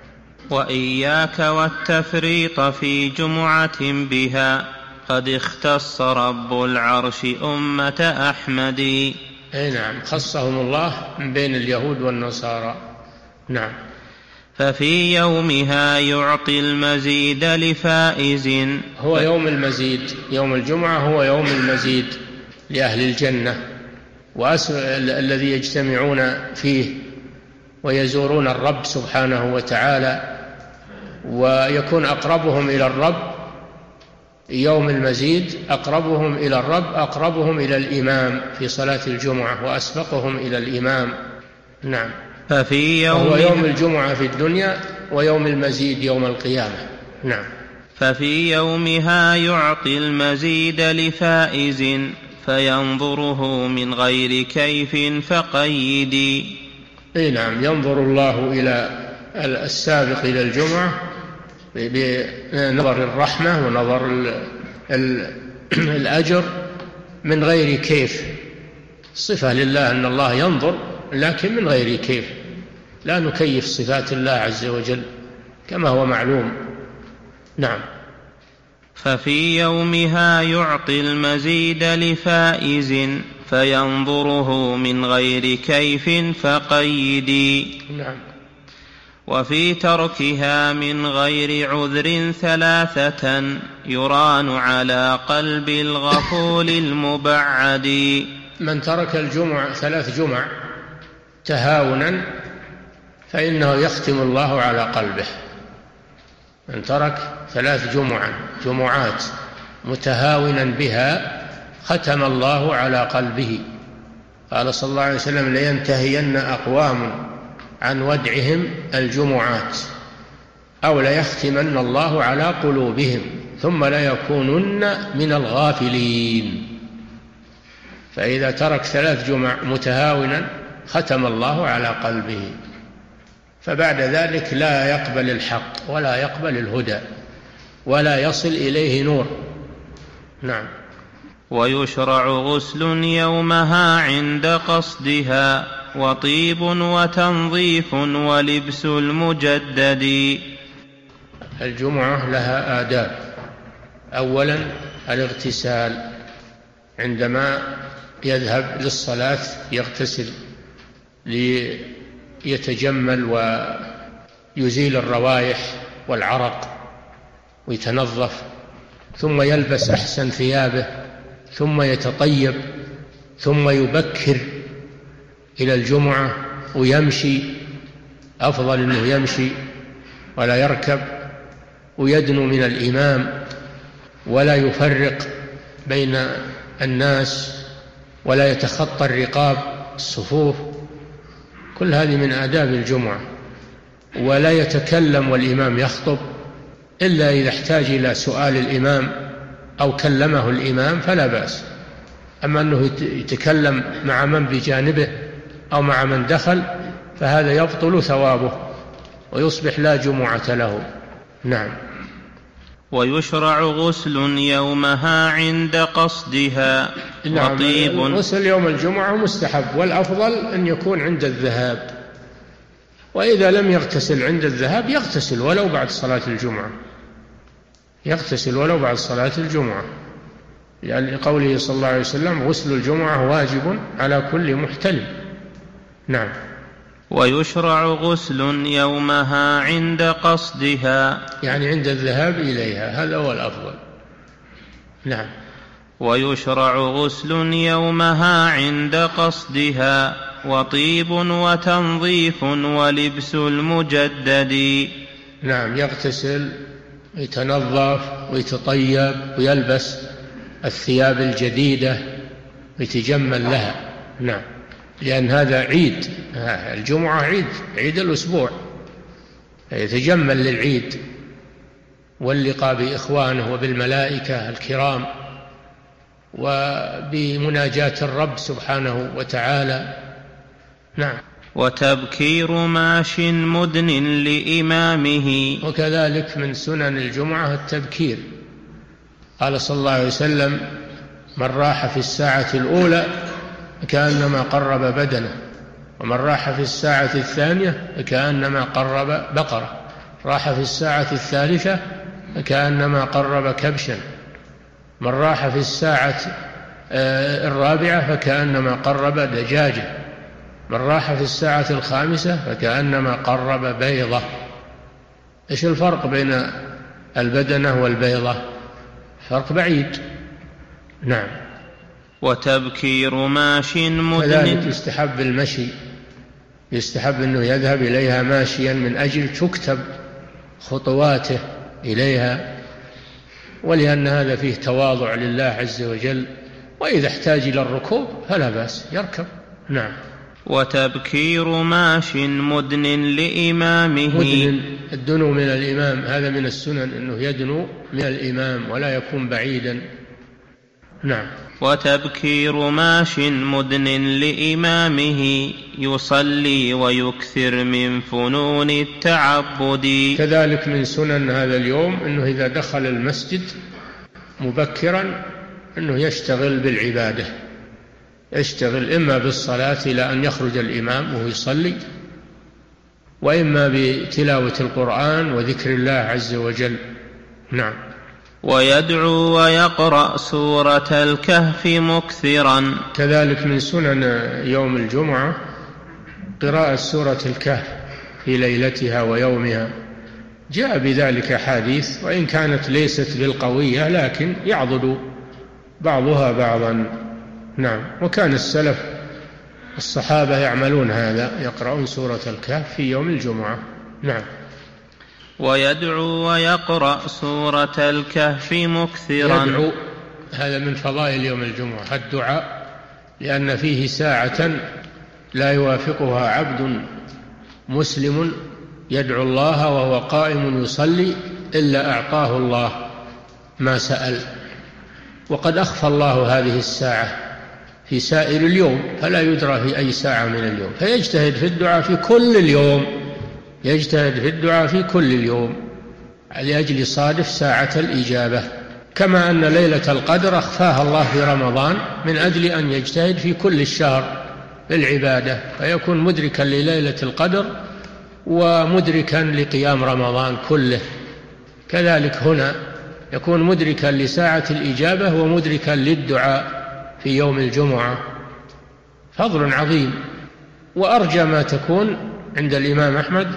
وإياك والتفريط في جمعة بها قد اختص رب العرش أمة أحمد. أي نعم، خصهم الله من بين اليهود والنصارى. نعم. ففي يومها يعطي المزيد لفائز. هو يوم المزيد، يوم الجمعة هو يوم المزيد لأهل الجنة، الذي يجتمعون فيه ويزورون الرب سبحانه وتعالى، ويكون أقربهم إلى الرب يوم المزيد، أقربهم إلى الرب أقربهم إلى الإمام في صلاة الجمعة، وأسبقهم إلى الإمام. نعم. هو يوم الجمعة في الدنيا، ويوم المزيد يوم القيامة. نعم. ففي يومها يعطي المزيد لفائز فينظره من غير كيف فقيدي. أي نعم، ينظر الله إلى السابق إلى الجمعة بنظر الرحمة ونظر الأجر من غير كيف، صفة لله أن الله ينظر، لكن من غير كيف، لا نكيف صفات الله عز وجل كما هو معلوم. نعم. ففي يومها يعطي المزيد لفائز فينظره من غير كيف فقيدي. نعم. وفي تركها من غير عذر ثلاثة يران على قلب الغفول المبعد. من ترك الجمعة 3 جمع تهاونا فإنه يختم الله على قلبه. من ترك 3 جمعات متهاونا بها ختم الله على قلبه. قال صلى الله عليه وسلم: لينتهين أقوام عن ودعهم الجمعات أو ليختمن الله على قلوبهم ثم ليكونن من الغافلين. فإذا ترك 3 جمع متهاونا ختم الله على قلبه، فبعد ذلك لا يقبل الحق ولا يقبل الهدى ولا يصل إليه نور. نعم. ويشرع غسل يومها عند قصدها وطيب وتنظيف ولبس المجدد. الجمعة لها آداب. أولا الاغتسال، عندما يذهب للصلاة يغتسل ليتجمل ويزيل الروائح والعرق ويتنظف، ثم يلبس أحسن ثيابه، ثم يتطيب، ثم يبكر إلى الجمعة ويمشي. أفضل أنه يمشي ولا يركب، ويدنو من الإمام ولا يفرق بين الناس ولا يتخطى الرقاب الصفوف. كل هذه من آداب الجمعة. ولا يتكلم والإمام يخطب إلا إذا احتاج إلى سؤال الإمام أو كلمه الإمام فلا بأس. أما أنه يتكلم مع من بجانبه أو مع من دخل فهذا يبطل ثوابه ويصبح لا جمعة له. نعم. ويشرع غسل يومها عند قصدها. نعم. وطيب. غسل يوم الجمعة مستحب، والأفضل أن يكون عند الذهاب، وإذا لم يغتسل عند الذهاب يغتسل ولو بعد صلاة الجمعة، يغتسل ولو بعد صلاة الجمعة، يعني لقوله صلى الله عليه وسلم: غسل الجمعة واجب على كل محتلم. نعم. ويشرع غسل يومها عند قصدها، يعني عند الذهاب إليها، هذا هو الأفضل. نعم. ويشرع غسل يومها عند قصدها وطيب وتنظيف ولبس المجدد. نعم. يغتسل ويتنظف ويتطيب ويلبس الثياب الجديدة ويتجمل لها. نعم. لأن هذا عيد، الجمعة عيد الأسبوع، يتجمل للعيد واللقاء بإخوانه وبالملائكة الكرام وبمناجاة الرب سبحانه وتعالى. نعم. وتبكير ماش مدن لإمامه. وكذلك من سنن الجمعة التبكير. قال صلى الله عليه وسلم: من راح في الساعة الأولى كأنما قرب بدنه، ومن راح في الساعة الثانية كأنما قرب بقرة، راح في الساعة الثالثة كأنما قرب كبشا، من راح في الساعة الرابعة فكأنما قرب دجاجة، من راح في الساعة الخامسة فكأنما قرب بيضة. إيش الفرق بين البدنة والبيضة؟ فرق بعيد. نعم. وتبكير ماش مدن. كذلك يستحب المشي، يستحب أنه يذهب إليها ماشيا من أجل تكتب خطواته إليها، ولأن هذا فيه تواضع لله عز وجل، وإذا احتاج إلى الركوب فلا بأس يركب. نعم. وتبكير ماش مدن لإمامه. مدن الدنو من الإمام، هذا من السنن أنه يدنو من الإمام ولا يكون بعيدا. نعم. وتبكير ماش مدن لإمامه يصلي ويكثر من فنون التعبد. كذلك من سنن هذا اليوم أنه إذا دخل المسجد مبكرا أنه يشتغل بالعبادة، يشتغل إما بالصلاة إلى أن يخرج الإمام وهو يصلي، وإما بتلاوة القرآن وذكر الله عز وجل. نعم. ويدعو ويقرأ سورة الكهف مكثرا. كذلك من سنن يوم الجمعة قراءة سورة الكهف في ليلتها ويومها، جاء بذلك حديث، وإن كانت ليست بالقوية لكن يعضد بعضها بعضا. نعم. وكان السلف الصحابة يعملون هذا، يقرؤون سورة الكهف في يوم الجمعة. نعم. ويدعو ويقرأ سورة الكهف مكثرا. يدعو، هذا من فضائل يوم الجمعة الدعاء، لأن فيه ساعة لا يوافقها عبد مسلم يدعو الله وهو قائم يصلي إلا أعطاه الله ما سأل. وقد أخفى الله هذه الساعة في سائر اليوم، فلا يدرى في أي ساعة من اليوم، فيجتهد في الدعاء في كل اليوم، يجتهد في الدعاء في كل اليوم لأجل صادف ساعة الإجابة. كما أن ليلة القدر أخفاها الله في رمضان من أجل أن يجتهد في كل الشهر بالعبادة، فيكون مدركا لليلة القدر ومدركا لقيام رمضان كله. كذلك هنا يكون مدركا لساعة الإجابة ومدركا للدعاء في يوم الجمعة. فضل عظيم. وأرجى ما تكون عند الإمام أحمد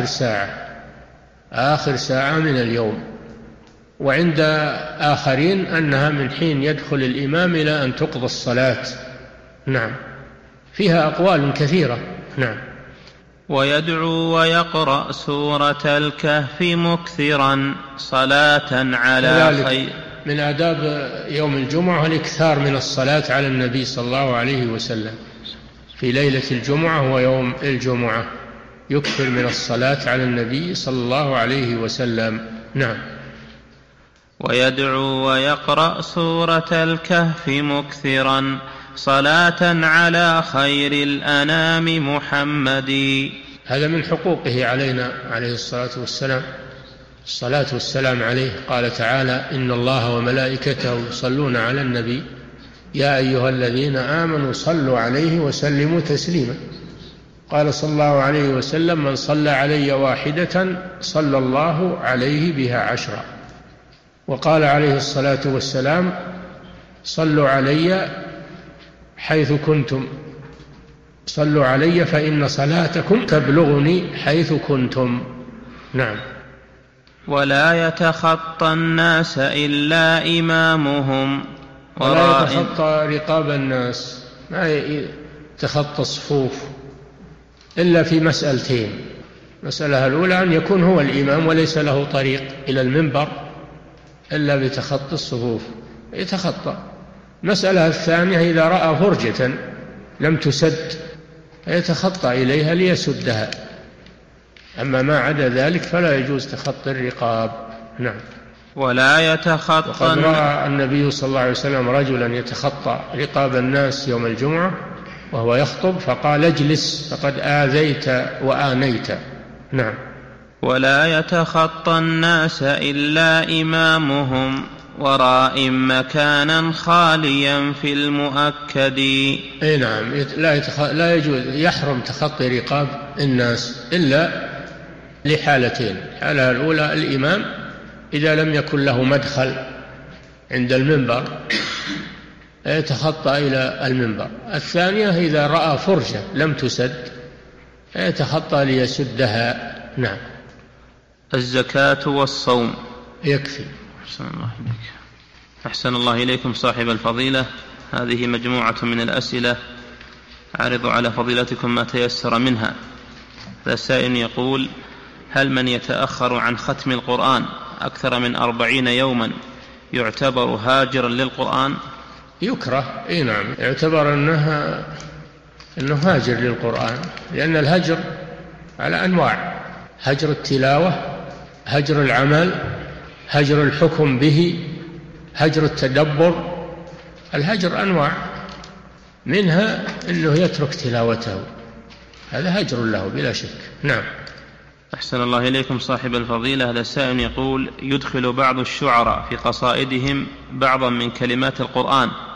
آخر ساعة من اليوم، وعند آخرين أنها من حين يدخل الإمام إلى أن تقضى الصلاة. نعم. فيها أقوال كثيرة. نعم. ويدعو ويقرأ سورة الكهف مكثرا صلاة على خير. من آداب يوم الجمعة الإكثار من الصلاة على النبي صلى الله عليه وسلم في ليلة الجمعة ويوم الجمعة، يكثر من الصلاة على النبي صلى الله عليه وسلم. نعم. ويدعو ويقرأ سورة الكهف مكثرا صلاة على خير الأنام محمد. هذا من حقوقه علينا عليه الصلاة والسلام، الصلاة والسلام عليه. قال تعالى: إن الله وملائكته يصلون على النبي يا أيها الذين آمنوا صلوا عليه وسلموا تسليما. قال صلى الله عليه وسلم: من صلى علي واحدة صلى الله عليه بها 10. وقال عليه الصلاة والسلام: صلوا علي حيث كنتم، صلوا علي فإن صلاتكم تبلغني حيث كنتم. نعم. ولا يتخطى الناس إلا إمامهم. ولا يتخطى رقاب الناس، ما يتخطى الصفوف إلا في مسألتين. المسألة الأولى أن يكون هو الإمام وليس له طريق إلى المنبر إلا بتخطي الصفوف، يتخطى. المسألة الثانية إذا رأى فرجة لم تسد يتخطى إليها ليسدها. أما ما عدا ذلك فلا يجوز تخطي الرقاب. نعم. ولا يتخطى. وقد رأى النبي صلى الله عليه وسلم رجلا يتخطى رقاب الناس يوم الجمعة وهو يخطب، فقال: اجلس فقد آذيت وآنيت. نعم. ولا يتخطى الناس إلا إمامهم وراء مكانا خاليا في المؤكد. أي نعم. لا يجوز، يحرم تخطي رقاب الناس إلا لحالتين. الحالة الأولى الإمام إذا لم يكن له مدخل عند المنبر يتخطى إلى المنبر. الثانية إذا رأى فرجة لم تسد يتخطى ليسدها. نعم. الزكاة والصوم يكفي. أحسن الله إليكم صاحب الفضيلة. هذه مجموعة من الأسئلة أعرض على فضيلتكم ما تيسر منها. السائل يقول: هل من يتأخر عن ختم القرآن أكثر من 40 يوما يعتبر هاجرا للقرآن؟ يكره. اي نعم، يعتبر انه هاجر للقرآن، لأن الهجر على أنواع: هجر التلاوة، هجر العمل، هجر الحكم به، هجر التدبر. الهجر أنواع، منها أنه يترك تلاوته، هذا هجر له بلا شك. نعم. أحسن الله إليكم صاحب الفضيلة. هذا السائل يقول: يدخل بعض الشعراء في قصائدهم بعضا من كلمات القرآن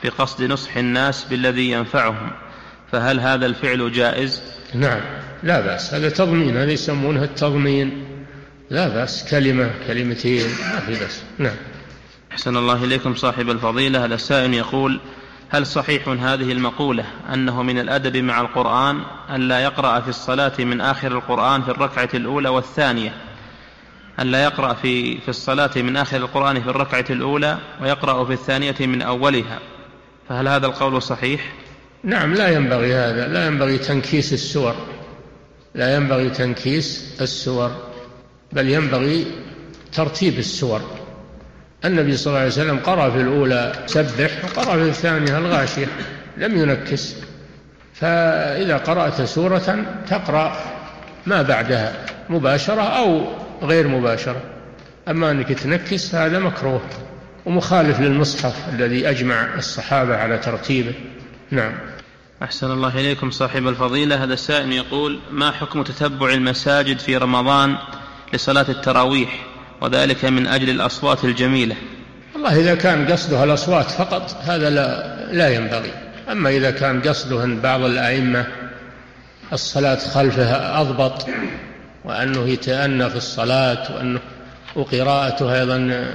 بقصد نصح الناس بالذي ينفعهم، فهل هذا الفعل جائز؟ نعم لا بأس، هذا تضمين، هذا يسمونه التضمين، لا بأس، كلمة كلمتين ما في بأس. نعم. أحسن الله إليكم صاحب الفضيلة. هذا السائل يقول: هل صحيح هذه المقولة أنه من الأدب مع القرآن أن لا يقرأ في الصلاة من آخر القرآن في الركعة الأولى والثانية، أن لا يقرأ في الصلاة من آخر القرآن في الركعة الأولى ويقرأ في الثانية من أولها، فهل هذا القول صحيح؟ نعم لا ينبغي هذا، لا ينبغي تنكيس السور، لا ينبغي تنكيس السور، بل ينبغي ترتيب السور. النبي صلى الله عليه وسلم قرأ في الأولى سبح وقرأ في الثانية الغاشية، لم ينكس. فإذا قرأت سورة تقرأ ما بعدها مباشرة أو غير مباشرة، أما أنك تنكس هذا مكروه ومخالف للمصحف الذي أجمع الصحابة على ترتيبه. نعم. أحسن الله إليكم صاحب الفضيلة. هذا السائل يقول: ما حكم تتبع المساجد في رمضان لصلاة التراويح وذلك من أجل الأصوات الجميلة؟ والله إذا كان قصدها الأصوات فقط هذا لا ينبغي، أما إذا كان قصده أن بعض الأئمة الصلاة خلفها أضبط وأنه يتأنى في الصلاة وقراءته أيضا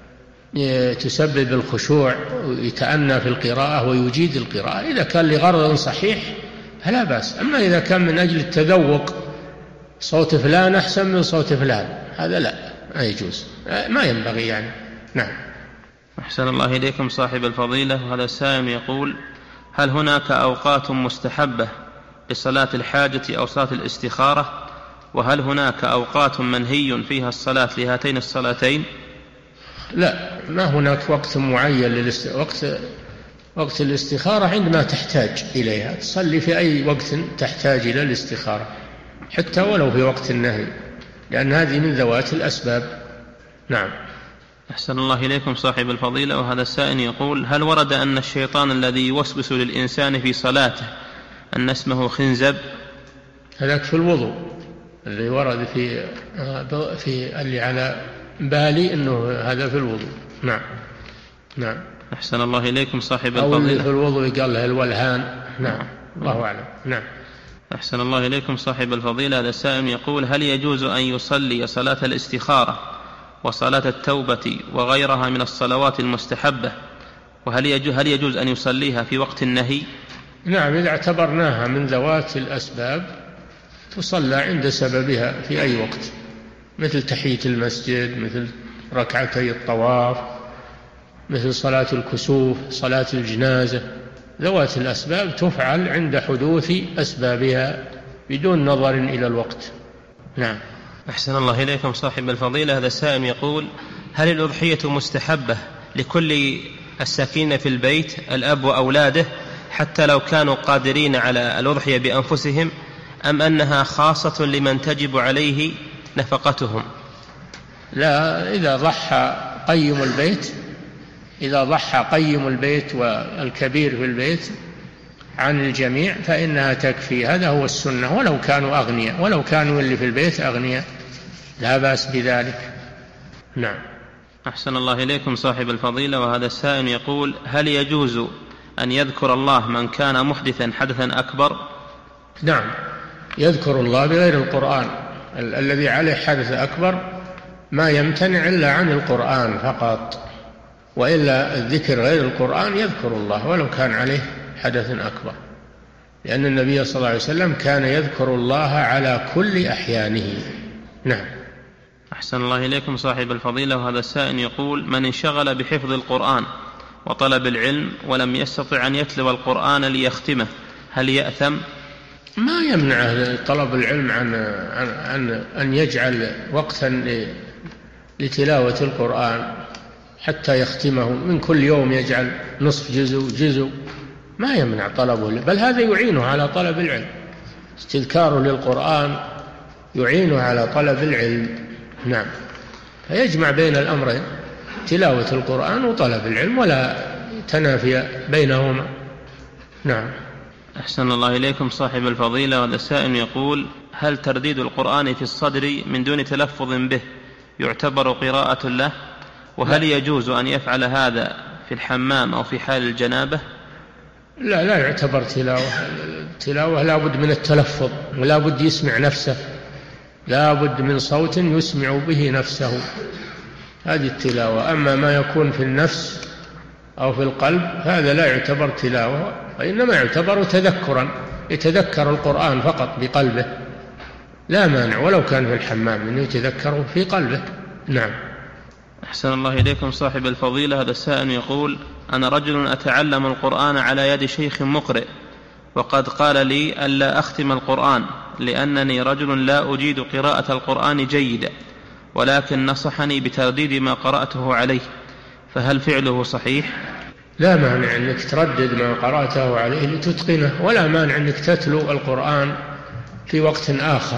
تسبب الخشوع ويتأنى في القراءة ويجيد القراءة، إذا كان لغرض صحيح فلا بأس. أما إذا كان من أجل التذوق، صوت فلان أحسن من صوت فلان، هذا لا يجوز، ما ينبغي يعني. نعم. أحسن الله إليكم صاحب الفضيلة. وهذا السائل يقول: هل هناك أوقات مستحبة لصلاة الحاجة أو صلاة الاستخارة؟ وهل هناك أوقات منهي فيها الصلاة لهاتين الصلاتين؟ لا، ما هناك وقت معين وقت الاستخارة عندما تحتاج إليها، تصلي في أي وقت تحتاج إلى الاستخارة حتى ولو في وقت النهي، لأن هذه من ذوات الأسباب. نعم. أحسن الله إليكم صاحب الفضيلة. وهذا السائل يقول: هل ورد أن الشيطان الذي يوسوس للإنسان في صلاته أن اسمه خنزب؟ هذاك في الوضوء الذي ورد في اللي على بالي أنه هذا في الوضوء. نعم. نعم. أحسن الله إليكم صاحب الفضيلة. أو اللي في الوضوء قال له الولهان. نعم. الله أعلم. نعم. أحسن الله إليكم صاحب الفضيلة. هذا السائل يقول: هل يجوز أن يصلي صلاة الاستخارة وصلاة التوبة وغيرها من الصلوات المستحبة، وهل يجوز أن يصليها في وقت النهي؟ نعم، إذا اعتبرناها من ذوات الأسباب تصلى عند سببها في أي وقت، مثل تحية المسجد، مثل ركعتي الطواف، مثل صلاة الكسوف، صلاة الجنازة. ذوات الأسباب تفعل عند حدوث أسبابها بدون نظر إلى الوقت. نعم. أحسن الله إليكم صاحب الفضيلة. هذا السائل يقول: هل الأضحية مستحبة لكل الساكنين في البيت الأب وأولاده حتى لو كانوا قادرين على الأضحية بأنفسهم، أم أنها خاصة لمن تجب عليه نفقتهم؟ لا، إذا ضحى قيم البيت والكبير في البيت عن الجميع فإنها تكفي، هذا هو السنة، ولو كانوا أغنياء، ولو كانوا اللي في البيت أغنياء لا بأس بذلك. نعم. أحسن الله إليكم صاحب الفضيلة. وهذا السائل يقول: هل يجوز أن يذكر الله من كان محدثا حدثا أكبر؟ نعم، يذكر الله بغير القرآن، الذي عليه حدث أكبر ما يمتنع إلا عن القرآن فقط، وإلا الذكر غير القرآن يذكر الله ولو كان عليه حدث أكبر، لأن النبي صلى الله عليه وسلم كان يذكر الله على كل أحيانه. نعم. أحسن الله إليكم صاحب الفضيلة. وهذا السائل يقول: من انشغل بحفظ القرآن وطلب العلم ولم يستطع أن يتلو القرآن ليختمه، هل يأثم؟ ما يمنعه طلب العلم عن أن يجعل وقتا لتلاوة القرآن حتى يختمه، من كل يوم يجعل نصف جزء، ما يمنع طلبه، بل هذا يعينه على طلب العلم، استذكاره للقرآن يعينه على طلب العلم. نعم. فيجمع بين الأمرين، تلاوة القرآن وطلب العلم، ولا تنافي بينهما. نعم. أحسن الله إليكم صاحب الفضيلة. وهذا السائل يقول: هل ترديد القرآن في الصدر من دون تلفظ به يعتبر قراءة له؟ وهل يجوز أن يفعل هذا في في الحمام أو في حال الجنابة؟ لا يعتبر تلاوة. التلاوة لا بد من التلفظ ولا بد يسمع نفسه، لا بد من صوت يسمع به نفسه، هذه التلاوة. أما ما يكون في النفس أو في القلب هذا لا يعتبر تلاوة، وإنما يعتبر تذكرا، يتذكر القرآن فقط بقلبه، لا مانع ولو كان في الحمام أنه يتذكره في قلبه. نعم. أحسن الله إليكم صاحب الفضيلة. هذا السائل يقول: أنا رجل أتعلم القرآن على يد شيخ مقرئ، وقد قال لي ألا أختم القرآن لأنني رجل لا أجيد قراءة القرآن جيدا، ولكن نصحني بترديد ما قرأته عليه، فهل فعله صحيح؟ لا مانع أنك تردد ما قرأته عليه لتتقنه، ولا مانع أنك تتلو القرآن في وقت آخر،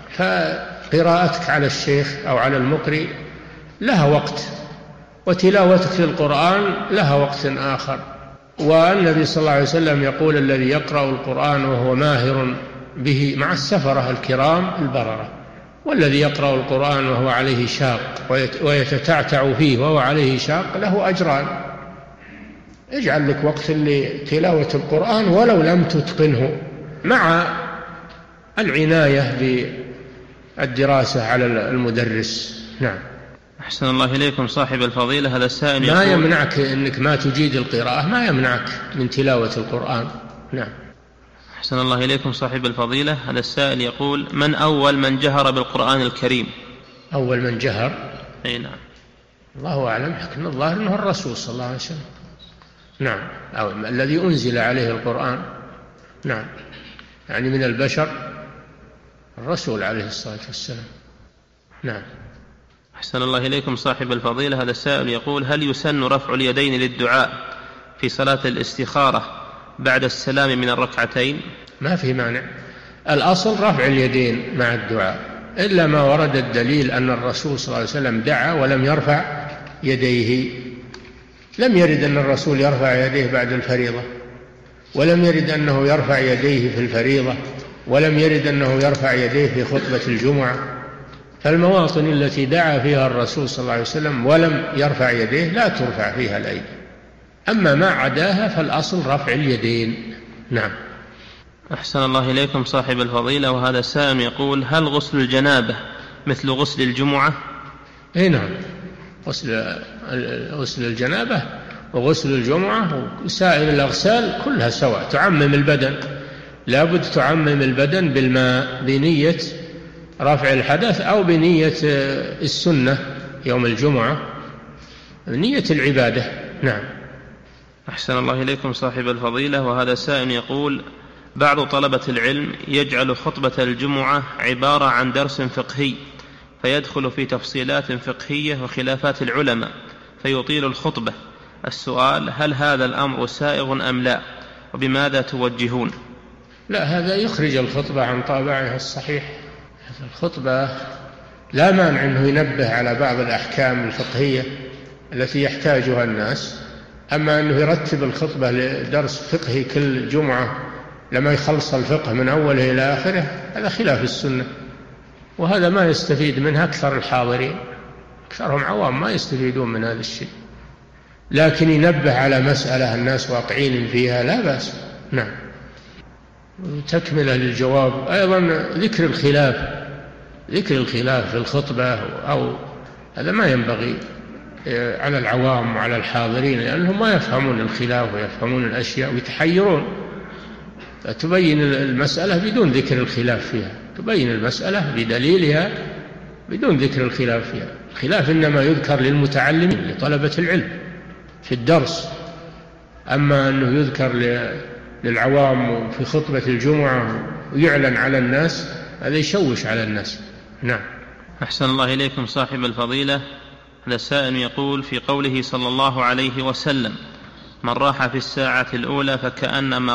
فقراءتك على الشيخ أو على المقرئ لها وقت، وتلاوتك للقرآن لها وقت آخر. والنبي صلى الله عليه وسلم يقول: الذي يقرأ القرآن وهو ماهر به مع السفرة الكرام البررة، والذي يقرأ القرآن وهو عليه شاق ويتتعتع فيه وهو عليه شاق له أجران. اجعل لك وقت لتلاوة القرآن ولو لم تتقنه، مع العناية بالدراسة على المدرس. نعم. أحسن الله إليكم صاحب الفضيلة. هذا السائل ما يمنعك أنك ما تجيد القراءة، ما يمنعك من تلاوة القرآن. نعم. أحسن الله إليكم صاحب الفضيلة. هذا السائل يقول: من أول من جهر بالقرآن الكريم؟ أول من جهر؟ أي نعم. الله أعلم، لكن الظاهر أنه الرسول صلى الله عليه وسلم. نعم. أو الذي أنزل عليه القرآن. نعم. يعني من البشر الرسول عليه الصلاة والسلام. نعم. أحسن الله إليكم صاحب الفضيلة. هذا السائل يقول: هل يسن رفع اليدين للدعاء في صلاة الاستخارة بعد السلام من الركعتين؟ ما في مانع، الأصل رفع اليدين مع الدعاء، إلا ما ورد الدليل أن الرسول صلى الله عليه وسلم دعا ولم يرفع يديه. لم يرد أن الرسول يرفع يديه بعد الفريضة، ولم يرد أنه يرفع يديه في الفريضة، ولم يرد أنه يرفع يديه في خطبة الجمعة. فالمواطن التي دعا فيها الرسول صلى الله عليه وسلم ولم يرفع يديه لا ترفع فيها الأيدي، أما ما عداها فالأصل رفع اليدين. نعم. أحسن الله إليكم صاحب الفضيلة. وهذا السائل يقول: هل غسل الجنابة مثل غسل الجمعة؟ إيه نعم، غسل الجنابة وغسل الجمعة وسائر الأغسال كلها سواء، تعمم البدن، لا بد تعمم البدن بالماء بنية رفع الحدث أو بنية السنة يوم الجمعة، نية العبادة. نعم. أحسن الله إليكم صاحب الفضيلة. وهذا سائل يقول: بعض طلبة العلم يجعل خطبة الجمعة عبارة عن درس فقهي، فيدخل في تفصيلات فقهية وخلافات العلماء فيطيل الخطبة. السؤال: هل هذا الأمر سائغ أم لا، وبماذا توجهون؟ لا، هذا يخرج الخطبة عن طابعها الصحيح. الخطبة لا مانع أنه ينبه على بعض الأحكام الفقهية التي يحتاجها الناس، أما أنه يرتب الخطبة لدرس فقهي كل جمعة لما يخلص الفقه من أوله إلى آخره، هذا خلاف السنة، وهذا ما يستفيد منها أكثر الحاضرين، أكثرهم عوام ما يستفيدون من هذا الشيء، لكن ينبه على مسألة الناس واقعين فيها لا بأس. نعم. تكملة للجواب أيضا ذكر الخلاف في الخطبة، أو هذا ما ينبغي على العوام وعلى الحاضرين، لأنهم ما يفهمون الخلاف ويفهمون الأشياء ويتحيرون، فتبين المسألة بدون ذكر الخلاف فيها، تبين المسألة بدليلها بدون ذكر الخلاف فيها. الخلاف إنما يذكر للمتعلمين لطلبة العلم في الدرس، أما أنه يذكر للعوام في خطبة الجمعة ويعلن على الناس هذا يشوش على الناس. نعم. أحسن الله إليكم صاحب الفضيلة. هذا السائل يقول: في قوله صلى الله عليه وسلم: من راح في الساعة الأولى فكأنما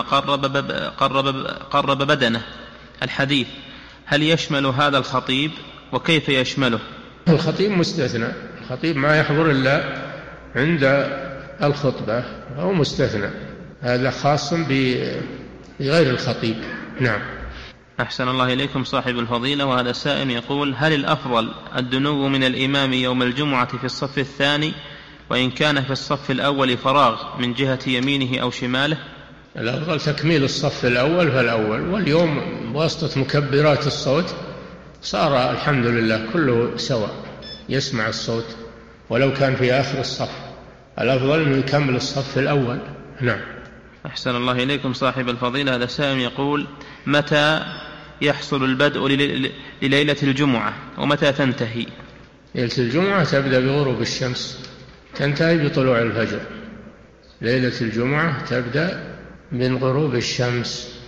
قرب بدنه، الحديث هل يشمل هذا الخطيب، وكيف يشمله؟ الخطيب مستثنى، الخطيب ما يحضر إلا عند الخطبة، هو مستثنى، هذا خاص بغير الخطيب. نعم. أحسن الله إليكم صاحب الفضيلة. وهذا السائل يقول: هل الأفضل الدنو من الإمام يوم الجمعة في الصف الثاني وإن كان في الصف الأول فراغ من جهة يمينه أو شماله؟ الأفضل تكميل الصف الأول فالأول، واليوم بواسطة مكبرات الصوت صار الحمد لله كله سواء يسمع الصوت ولو كان في آخر الصف، الأفضل أن يكمل الصف الأول. نعم. أحسن الله إليكم صاحب الفضيلة. هذا سائل يقول: متى يحصل البدء لليلة الجمعة ومتى تنتهي؟ ليلة الجمعة تبدأ بغروب الشمس تنتهي بطلوع الفجر. ليلة الجمعة تبدأ من غروب الشمس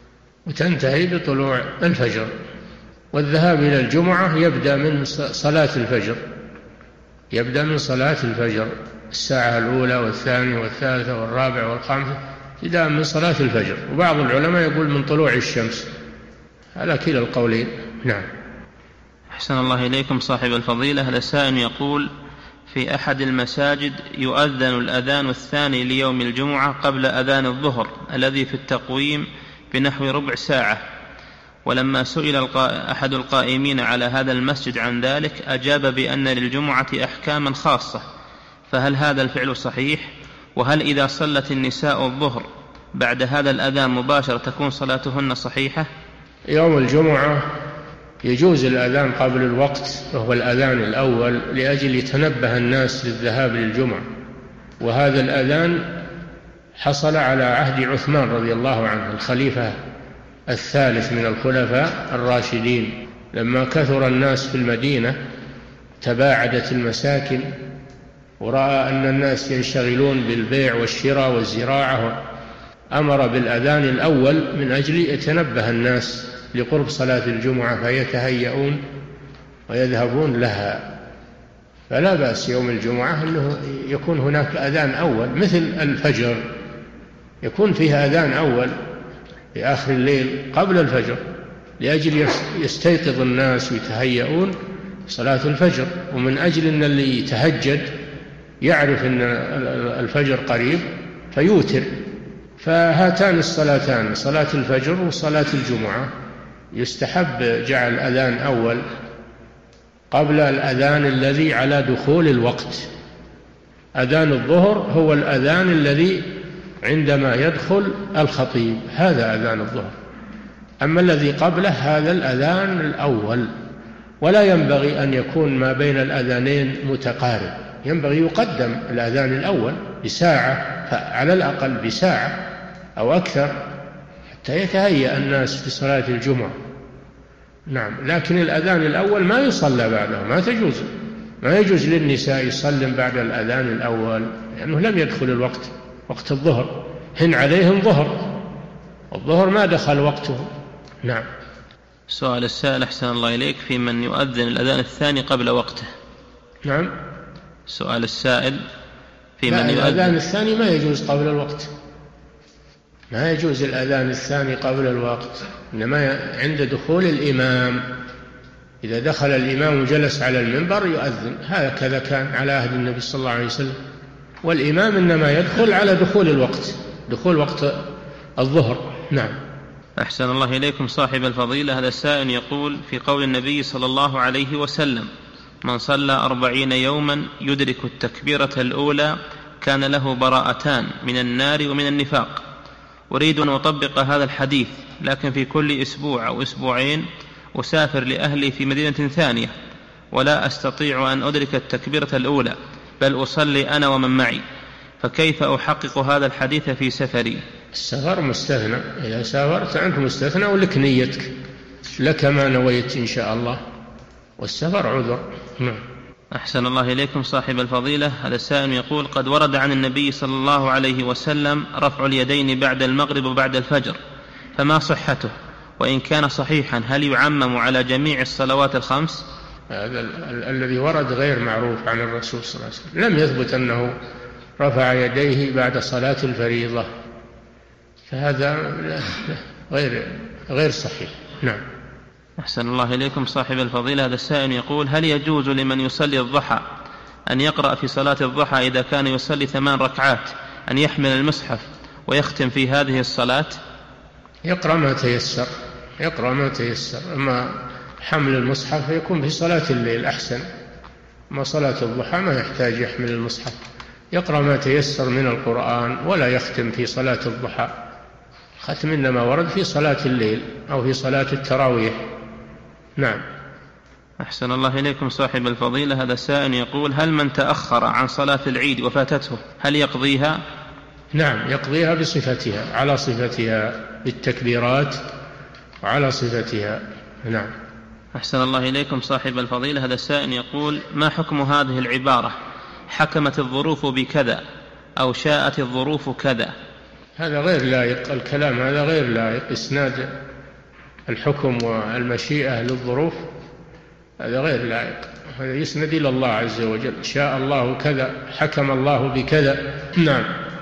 وتنتهي بطلوع الفجر، والذهاب إلى الجمعة يبدأ من صلاة الفجر، يبدأ من صلاة الفجر الساعة الأولى والثانية والثالثة والرابعة والخامسة، ابتداء من صلاة الفجر، وبعض العلماء يقول من طلوع الشمس، على كلا القولين. نعم. أحسن الله إليكم صاحب الفضيلة. هذا سائل يقول: في أحد المساجد يؤذن الأذان الثاني ليوم الجمعة قبل أذان الظهر الذي في التقويم بنحو ربع ساعة، ولما سئل أحد القائمين على هذا المسجد عن ذلك أجاب بأن للجمعة أحكاما خاصة، فهل هذا الفعل صحيح؟ وهل إذا صلت النساء الظهر بعد هذا الأذان مباشرة تكون صلاتهن صحيحة؟ يوم الجمعة يجوز الأذان قبل الوقت وهو الأذان الأول لأجل يتنبه الناس للذهاب للجمعة، وهذا الأذان حصل على عهد عثمان رضي الله عنه الخليفة الثالث من الخلفاء الراشدين، لما كثر الناس في المدينة تباعدت المساكن ورأى أن الناس ينشغلون بالبيع والشراء والزراعة، أمر بالأذان الأول من أجل يتنبه الناس لقرب صلاة الجمعة فيتهيئون ويذهبون لها. فلا بأس يوم الجمعة أنه يكون هناك أذان أول مثل الفجر، يكون فيها أذان أول في آخر الليل قبل الفجر لأجل يستيقظ الناس ويتهيئون صلاة الفجر، ومن أجل أن اللي يتهجد يعرف أن الفجر قريب فيوتر. فهاتان الصلاتان صلاة الفجر وصلاة الجمعة يستحب جعل أذان أول قبل الأذان الذي على دخول الوقت. أذان الظهر هو الأذان الذي عندما يدخل الخطيب، هذا أذان الظهر، أما الذي قبله هذا الأذان الأول. ولا ينبغي أن يكون ما بين الأذانين متقارب، ينبغي يقدم الأذان الأول بساعة على الأقل، بساعة أو أكثر، حتى يتهيأ الناس في صلاة الجمعة. نعم. لكن الأذان الأول ما يصلى بعده، ما يجوز للنساء يصلن بعد الأذان الأول لأنه لم يدخل الوقت، وقت الظهر، هن عليهم ظهر، الظهر ما دخل وقته. نعم. سؤال السائل أحسن الله إليك: في من يؤذن الأذان الثاني قبل وقته. نعم. سؤال السائل: في من يؤذن الأذان الثاني ما يجوز قبل الوقت، ما يجوز الأذان الثاني قبل الوقت، إنما عند دخول الإمام، إذا دخل الإمام وجلس على المنبر يؤذن، هكذا كان على عهد النبي صلى الله عليه وسلم، والإمام إنما يدخل على دخول الوقت، دخول وقت الظهر. نعم. أحسن الله إليكم صاحب الفضيلة. هذا السائل يقول: في قول النبي صلى الله عليه وسلم: من صلى 40 يوما يدرك التكبيرة الأولى كان له براءتان من النار ومن النفاق، أريد أن أطبق هذا الحديث، لكن في كل أسبوع أو أسبوعين أسافر لأهلي في مدينة ثانية ولا أستطيع أن أدرك التكبيرة الأولى، بل أصلي أنا ومن معي، فكيف أحقق هذا الحديث في سفري؟ السفر مستثنى، إذا سافرت أنت مستثنى ولك نيتك، لك ما نويت إن شاء الله، والسفر عذر. نعم. أحسن الله إليكم صاحب الفضيلة. هذا السائل يقول: قد ورد عن النبي صلى الله عليه وسلم رفع اليدين بعد المغرب وبعد الفجر، فما صحته؟ وإن كان صحيحا هل يعمم على جميع الصلوات الخمس؟ هذا الذي ورد غير معروف عن الرسول صلى الله عليه وسلم، لم يثبت أنه رفع يديه بعد صلاة الفريضة، فهذا غير صحيح. نعم. أحسن الله إليكم صاحب الفضيلة. هذا السائل يقول: هل يجوز لمن يصلي الضحى أن يقرأ في صلاة الضحى إذا كان يصلي 8 ركعات أن يحمل المصحف ويختم في هذه الصلاة؟ يقرأ ما تيسر، أما حمل المصحف يكون في صلاة الليل أحسن، أما صلاة الضحى ما يحتاج يحمل المصحف، يقرأ ما تيسر من القرآن ولا يختم في صلاة الضحى. ختم إنما ورد في صلاة الليل أو في صلاة التراويح. نعم. أحسن الله إليكم صاحب الفضيلة. هذا سائل يقول: هل من تأخر عن صلاة العيد وفاتته هل يقضيها؟ نعم، يقضيها بصفتها، على صفتها بالتكبيرات وعلى صفتها. نعم. أحسن الله إليكم صاحب الفضيلة. هذا السائل يقول: ما حكم هذه العبارة: حكمت الظروف بكذا أو شاءت الظروف كذا؟ هذا غير لائق، الكلام هذا غير لائق. إسناد الحكم والمشيئة للظروف هذا غير لائق، هذا يسند إلى الله عز وجل. شاء الله كذا، حكم الله بكذا. نعم.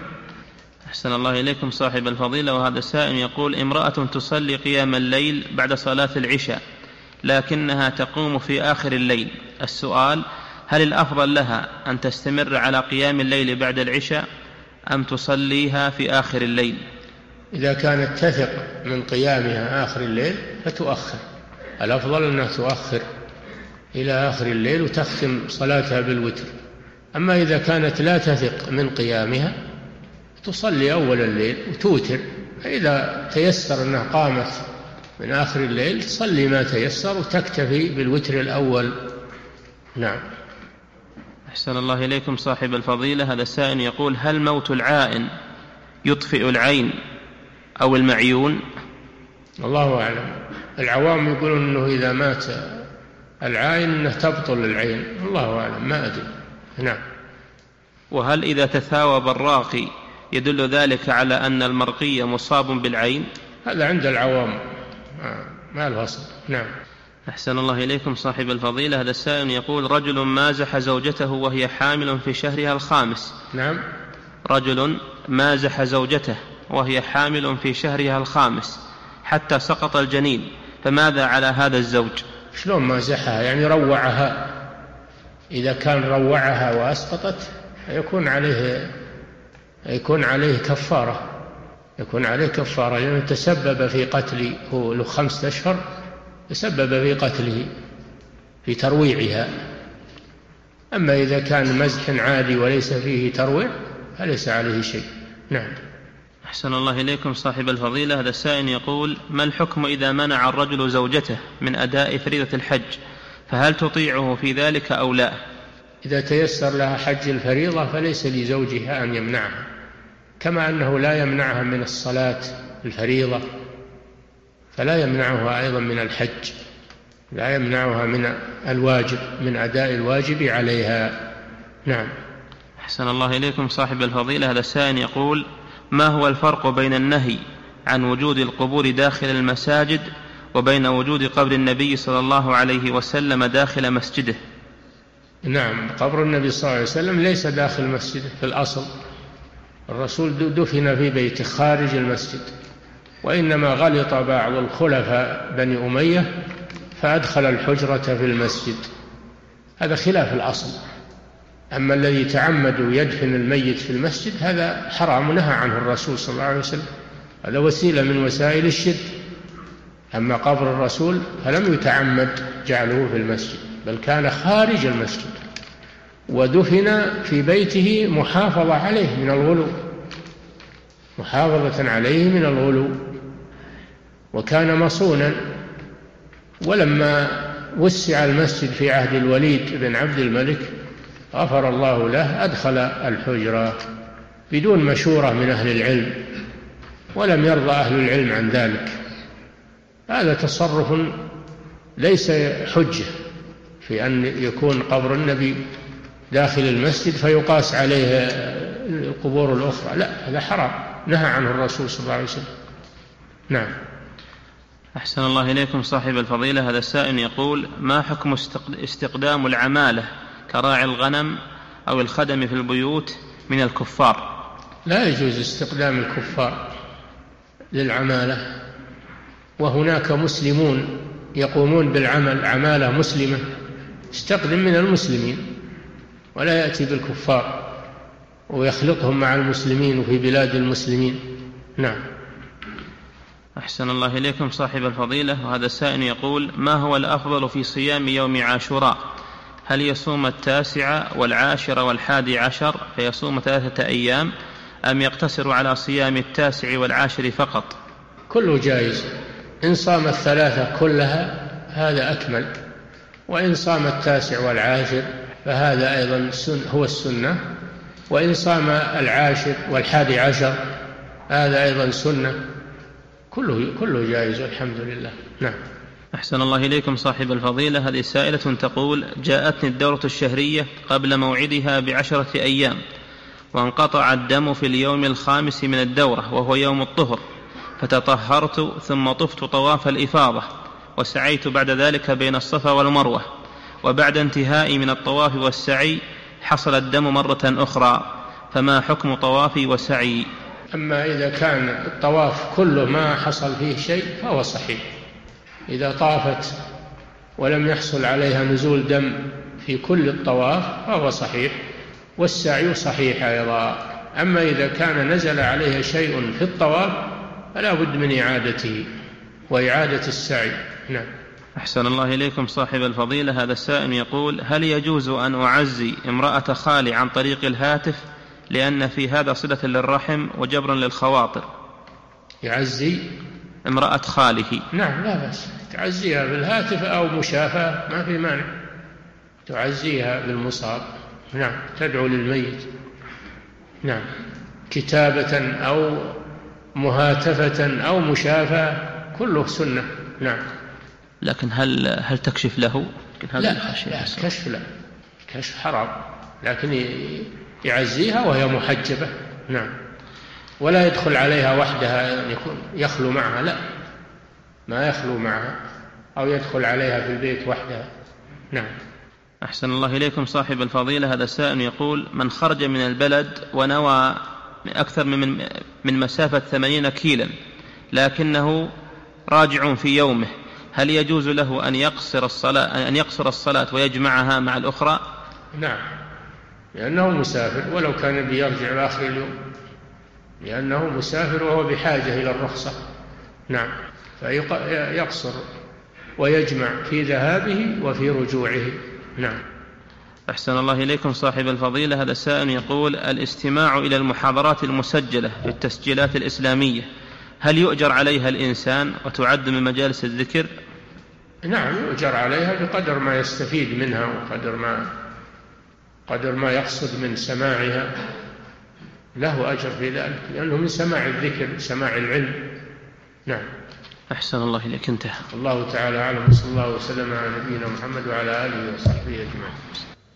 أحسن الله إليكم صاحب الفضيلة. وهذا السائل يقول: امرأة تصلي قيام الليل بعد صلاة العشاء لكنها تقوم في آخر الليل. السؤال: هل الأفضل لها أن تستمر على قيام الليل بعد العشاء أم تصليها في آخر الليل؟ إذا كانت تثق من قيامها آخر الليل فتؤخر، الأفضل أنها تؤخر إلى آخر الليل وتختم صلاتها بالوتر. أما إذا كانت لا تثق من قيامها تصلي أول الليل وتوتر، فإذا تيسر أنها قامت من آخر الليل تصلي ما تيسر وتكتفي بالوتر الأول. نعم. أحسن الله إليكم صاحب الفضيلة. هذا السائل يقول: هل موت العائن يطفئ العين أو المعيون؟ الله أعلم. العوام يقولون أنه إذا مات العائن أنه تبطل العين، الله أعلم، ما أدري. نعم. وهل إذا تثاوب الراقي يدل ذلك على أن المرقي مصاب بالعين؟ هذا عند العوام ما له أصل. نعم. أحسن الله إليكم صاحب الفضيلة. هذا السائل يقول: رجل مازح زوجته وهي حامل في شهرها الخامس. نعم. رجل مازح زوجته وهي حامل في شهرها الخامس حتى سقط الجنين، فماذا على هذا الزوج؟ شلون مازحها؟ يعني روعها. إذا كان روعها وأسقطت يكون عليه كفارة، لأنه تسبب في قتله، هو له 5 أشهر تسبب في قتله في ترويعها. أما إذا كان مزح عادي وليس فيه ترويع فليس عليه شيء. نعم. أحسن الله إليكم صاحب الفضيلة. هذا السائل يقول: ما الحكم إذا منع الرجل زوجته من أداء فريضة الحج، فهل تطيعه في ذلك أو لا؟ إذا تيسر لها حج الفريضة فليس لزوجها أن يمنعها، كما أنه لا يمنعها من الصلاة الفريضة فلا يمنعها أيضا من الحج، لا يمنعها من الواجب، من أداء الواجب عليها. نعم. أحسن الله إليكم صاحب الفضيلة. هذا السائل يقول: ما هو الفرق بين النهي عن وجود القبور داخل المساجد وبين وجود قبر النبي صلى الله عليه وسلم داخل مسجده؟ نعم، قبر النبي صلى الله عليه وسلم ليس داخل مسجده في الأصل، الرسول دفن في بيته خارج المسجد، وإنما غلط بعض الخلفاء بني أمية فأدخل الحجرة في المسجد، هذا خلاف الأصل. أما الذي تعمد يدفن الميت في المسجد هذا حرام نهى عنه الرسول صلى الله عليه وسلم، هذا وسيلة من وسائل الشرك. أما قبر الرسول فلم يتعمد جعله في المسجد، بل كان خارج المسجد ودفن في بيته محافظة عليه من الغلو، محافظة عليه من الغلو، وكان مصونا. ولما وسع المسجد في عهد الوليد بن عبد الملك غفر الله له أدخل الحجرة بدون مشورة من أهل العلم، ولم يرضى أهل العلم عن ذلك. هذا تصرف ليس حجة في أن يكون قبر النبي داخل المسجد فيقاس عليه القبور الأخرى، لا، هذا حرام نهى عنه الرسول صلى الله عليه وسلم. نعم. أحسن الله إليكم صاحب الفضيلة. هذا السائل يقول: ما حكم استقدام العمالة كراعي الغنم أو الخدم في البيوت من الكفار؟ لا يجوز استقدام الكفار للعمالة، وهناك مسلمون يقومون بالعمل، عمالة مسلمة، استقدم من المسلمين ولا يأتي بالكفار ويخلطهم مع المسلمين وفي بلاد المسلمين. نعم. أحسن الله إليكم صاحب الفضيلة. وهذا السائل يقول: ما هو الأفضل في صيام يوم عاشوراء، هل يصوم 9 و10 و11 فيصوم 3 أيام، أم يقتصر على صيام 9 و10 فقط؟ كله جائز. إن صام 3 كلها هذا أكمل، وإن صام 9 و10 فهذا أيضا هو السنة، وإن صام 10 و11 هذا أيضا سنة. كله جائز والحمد لله. نعم. أحسن الله إليكم صاحب الفضيلة. هذه سائلة تقول: جاءتني الدورة الشهرية قبل موعدها ب10 أيام، وانقطع الدم في اليوم 5 من الدورة وهو يوم الطهر، فتطهرت ثم طفت طواف الإفاضة، وسعيت بعد ذلك بين الصفا والمروة، وبعد انتهائي من الطواف والسعي حصل الدم مرة أخرى، فما حكم طوافي وسعي؟ أما إذا كان الطواف كله ما حصل فيه شيء فهو صحيح. إذا طافت ولم يحصل عليها نزول دم في كل الطواف فهو صحيح، والسعي صحيح أيضا. أما إذا كان نزل عليها شيء في الطواف فلا بد من إعادته وإعادة السعي. نعم. أحسن الله إليكم صاحب الفضيلة. هذا السائل يقول: هل يجوز أن أعزي امرأة خالي عن طريق الهاتف، لأن في هذا صلة للرحم وجبرا للخواطر؟ يعزي امرأة خاله؟ نعم، لا بأس، تعزيها بالهاتف أو مشافهة ما في مانع، تعزيها بالمصاب. نعم، تدعو للميت. نعم، كتابة أو مهاتفة أو مشافهة كله سنة. نعم. لكن هل تكشف له؟ لا، كشف لا، كشف حرام، لكن يعزيها وهي محجبة. نعم. ولا يدخل عليها وحدها، يكون يخلو معها، لا، ما يخلو معها، أو يدخل عليها في البيت وحدها. نعم. أحسن الله إليكم صاحب الفضيلة. هذا السائل يقول: من خرج من البلد ونوى أكثر من مسافة 80 كيلا لكنه راجع في يومه، هل يجوز له أن يقصر الصلاة ويجمعها مع الأخرى؟ نعم، لأنه مسافر، ولو كان بيرجع آخر اليوم، لأنه مسافر وهو بحاجة إلى الرخصة. نعم، فيقصر ويجمع في ذهابه وفي رجوعه. نعم. أحسن الله إليكم صاحب الفضيلة. هذا السائل يقول: الاستماع إلى المحاضرات المسجلة في التسجيلات الإسلامية هل يؤجر عليها الإنسان وتعد من مجالس الذكر؟ نعم، يؤجر عليها بقدر ما يستفيد منها وقدر ما يقصد من سماعها، له أجر في ذلك، لأنه من سماع الذكر، سماع العلم. نعم. أحسن الله إليك. انتهى. الله تعالى أعلم، صلى الله وسلم على نبينا محمد وعلى آله وصحبه أجمعين.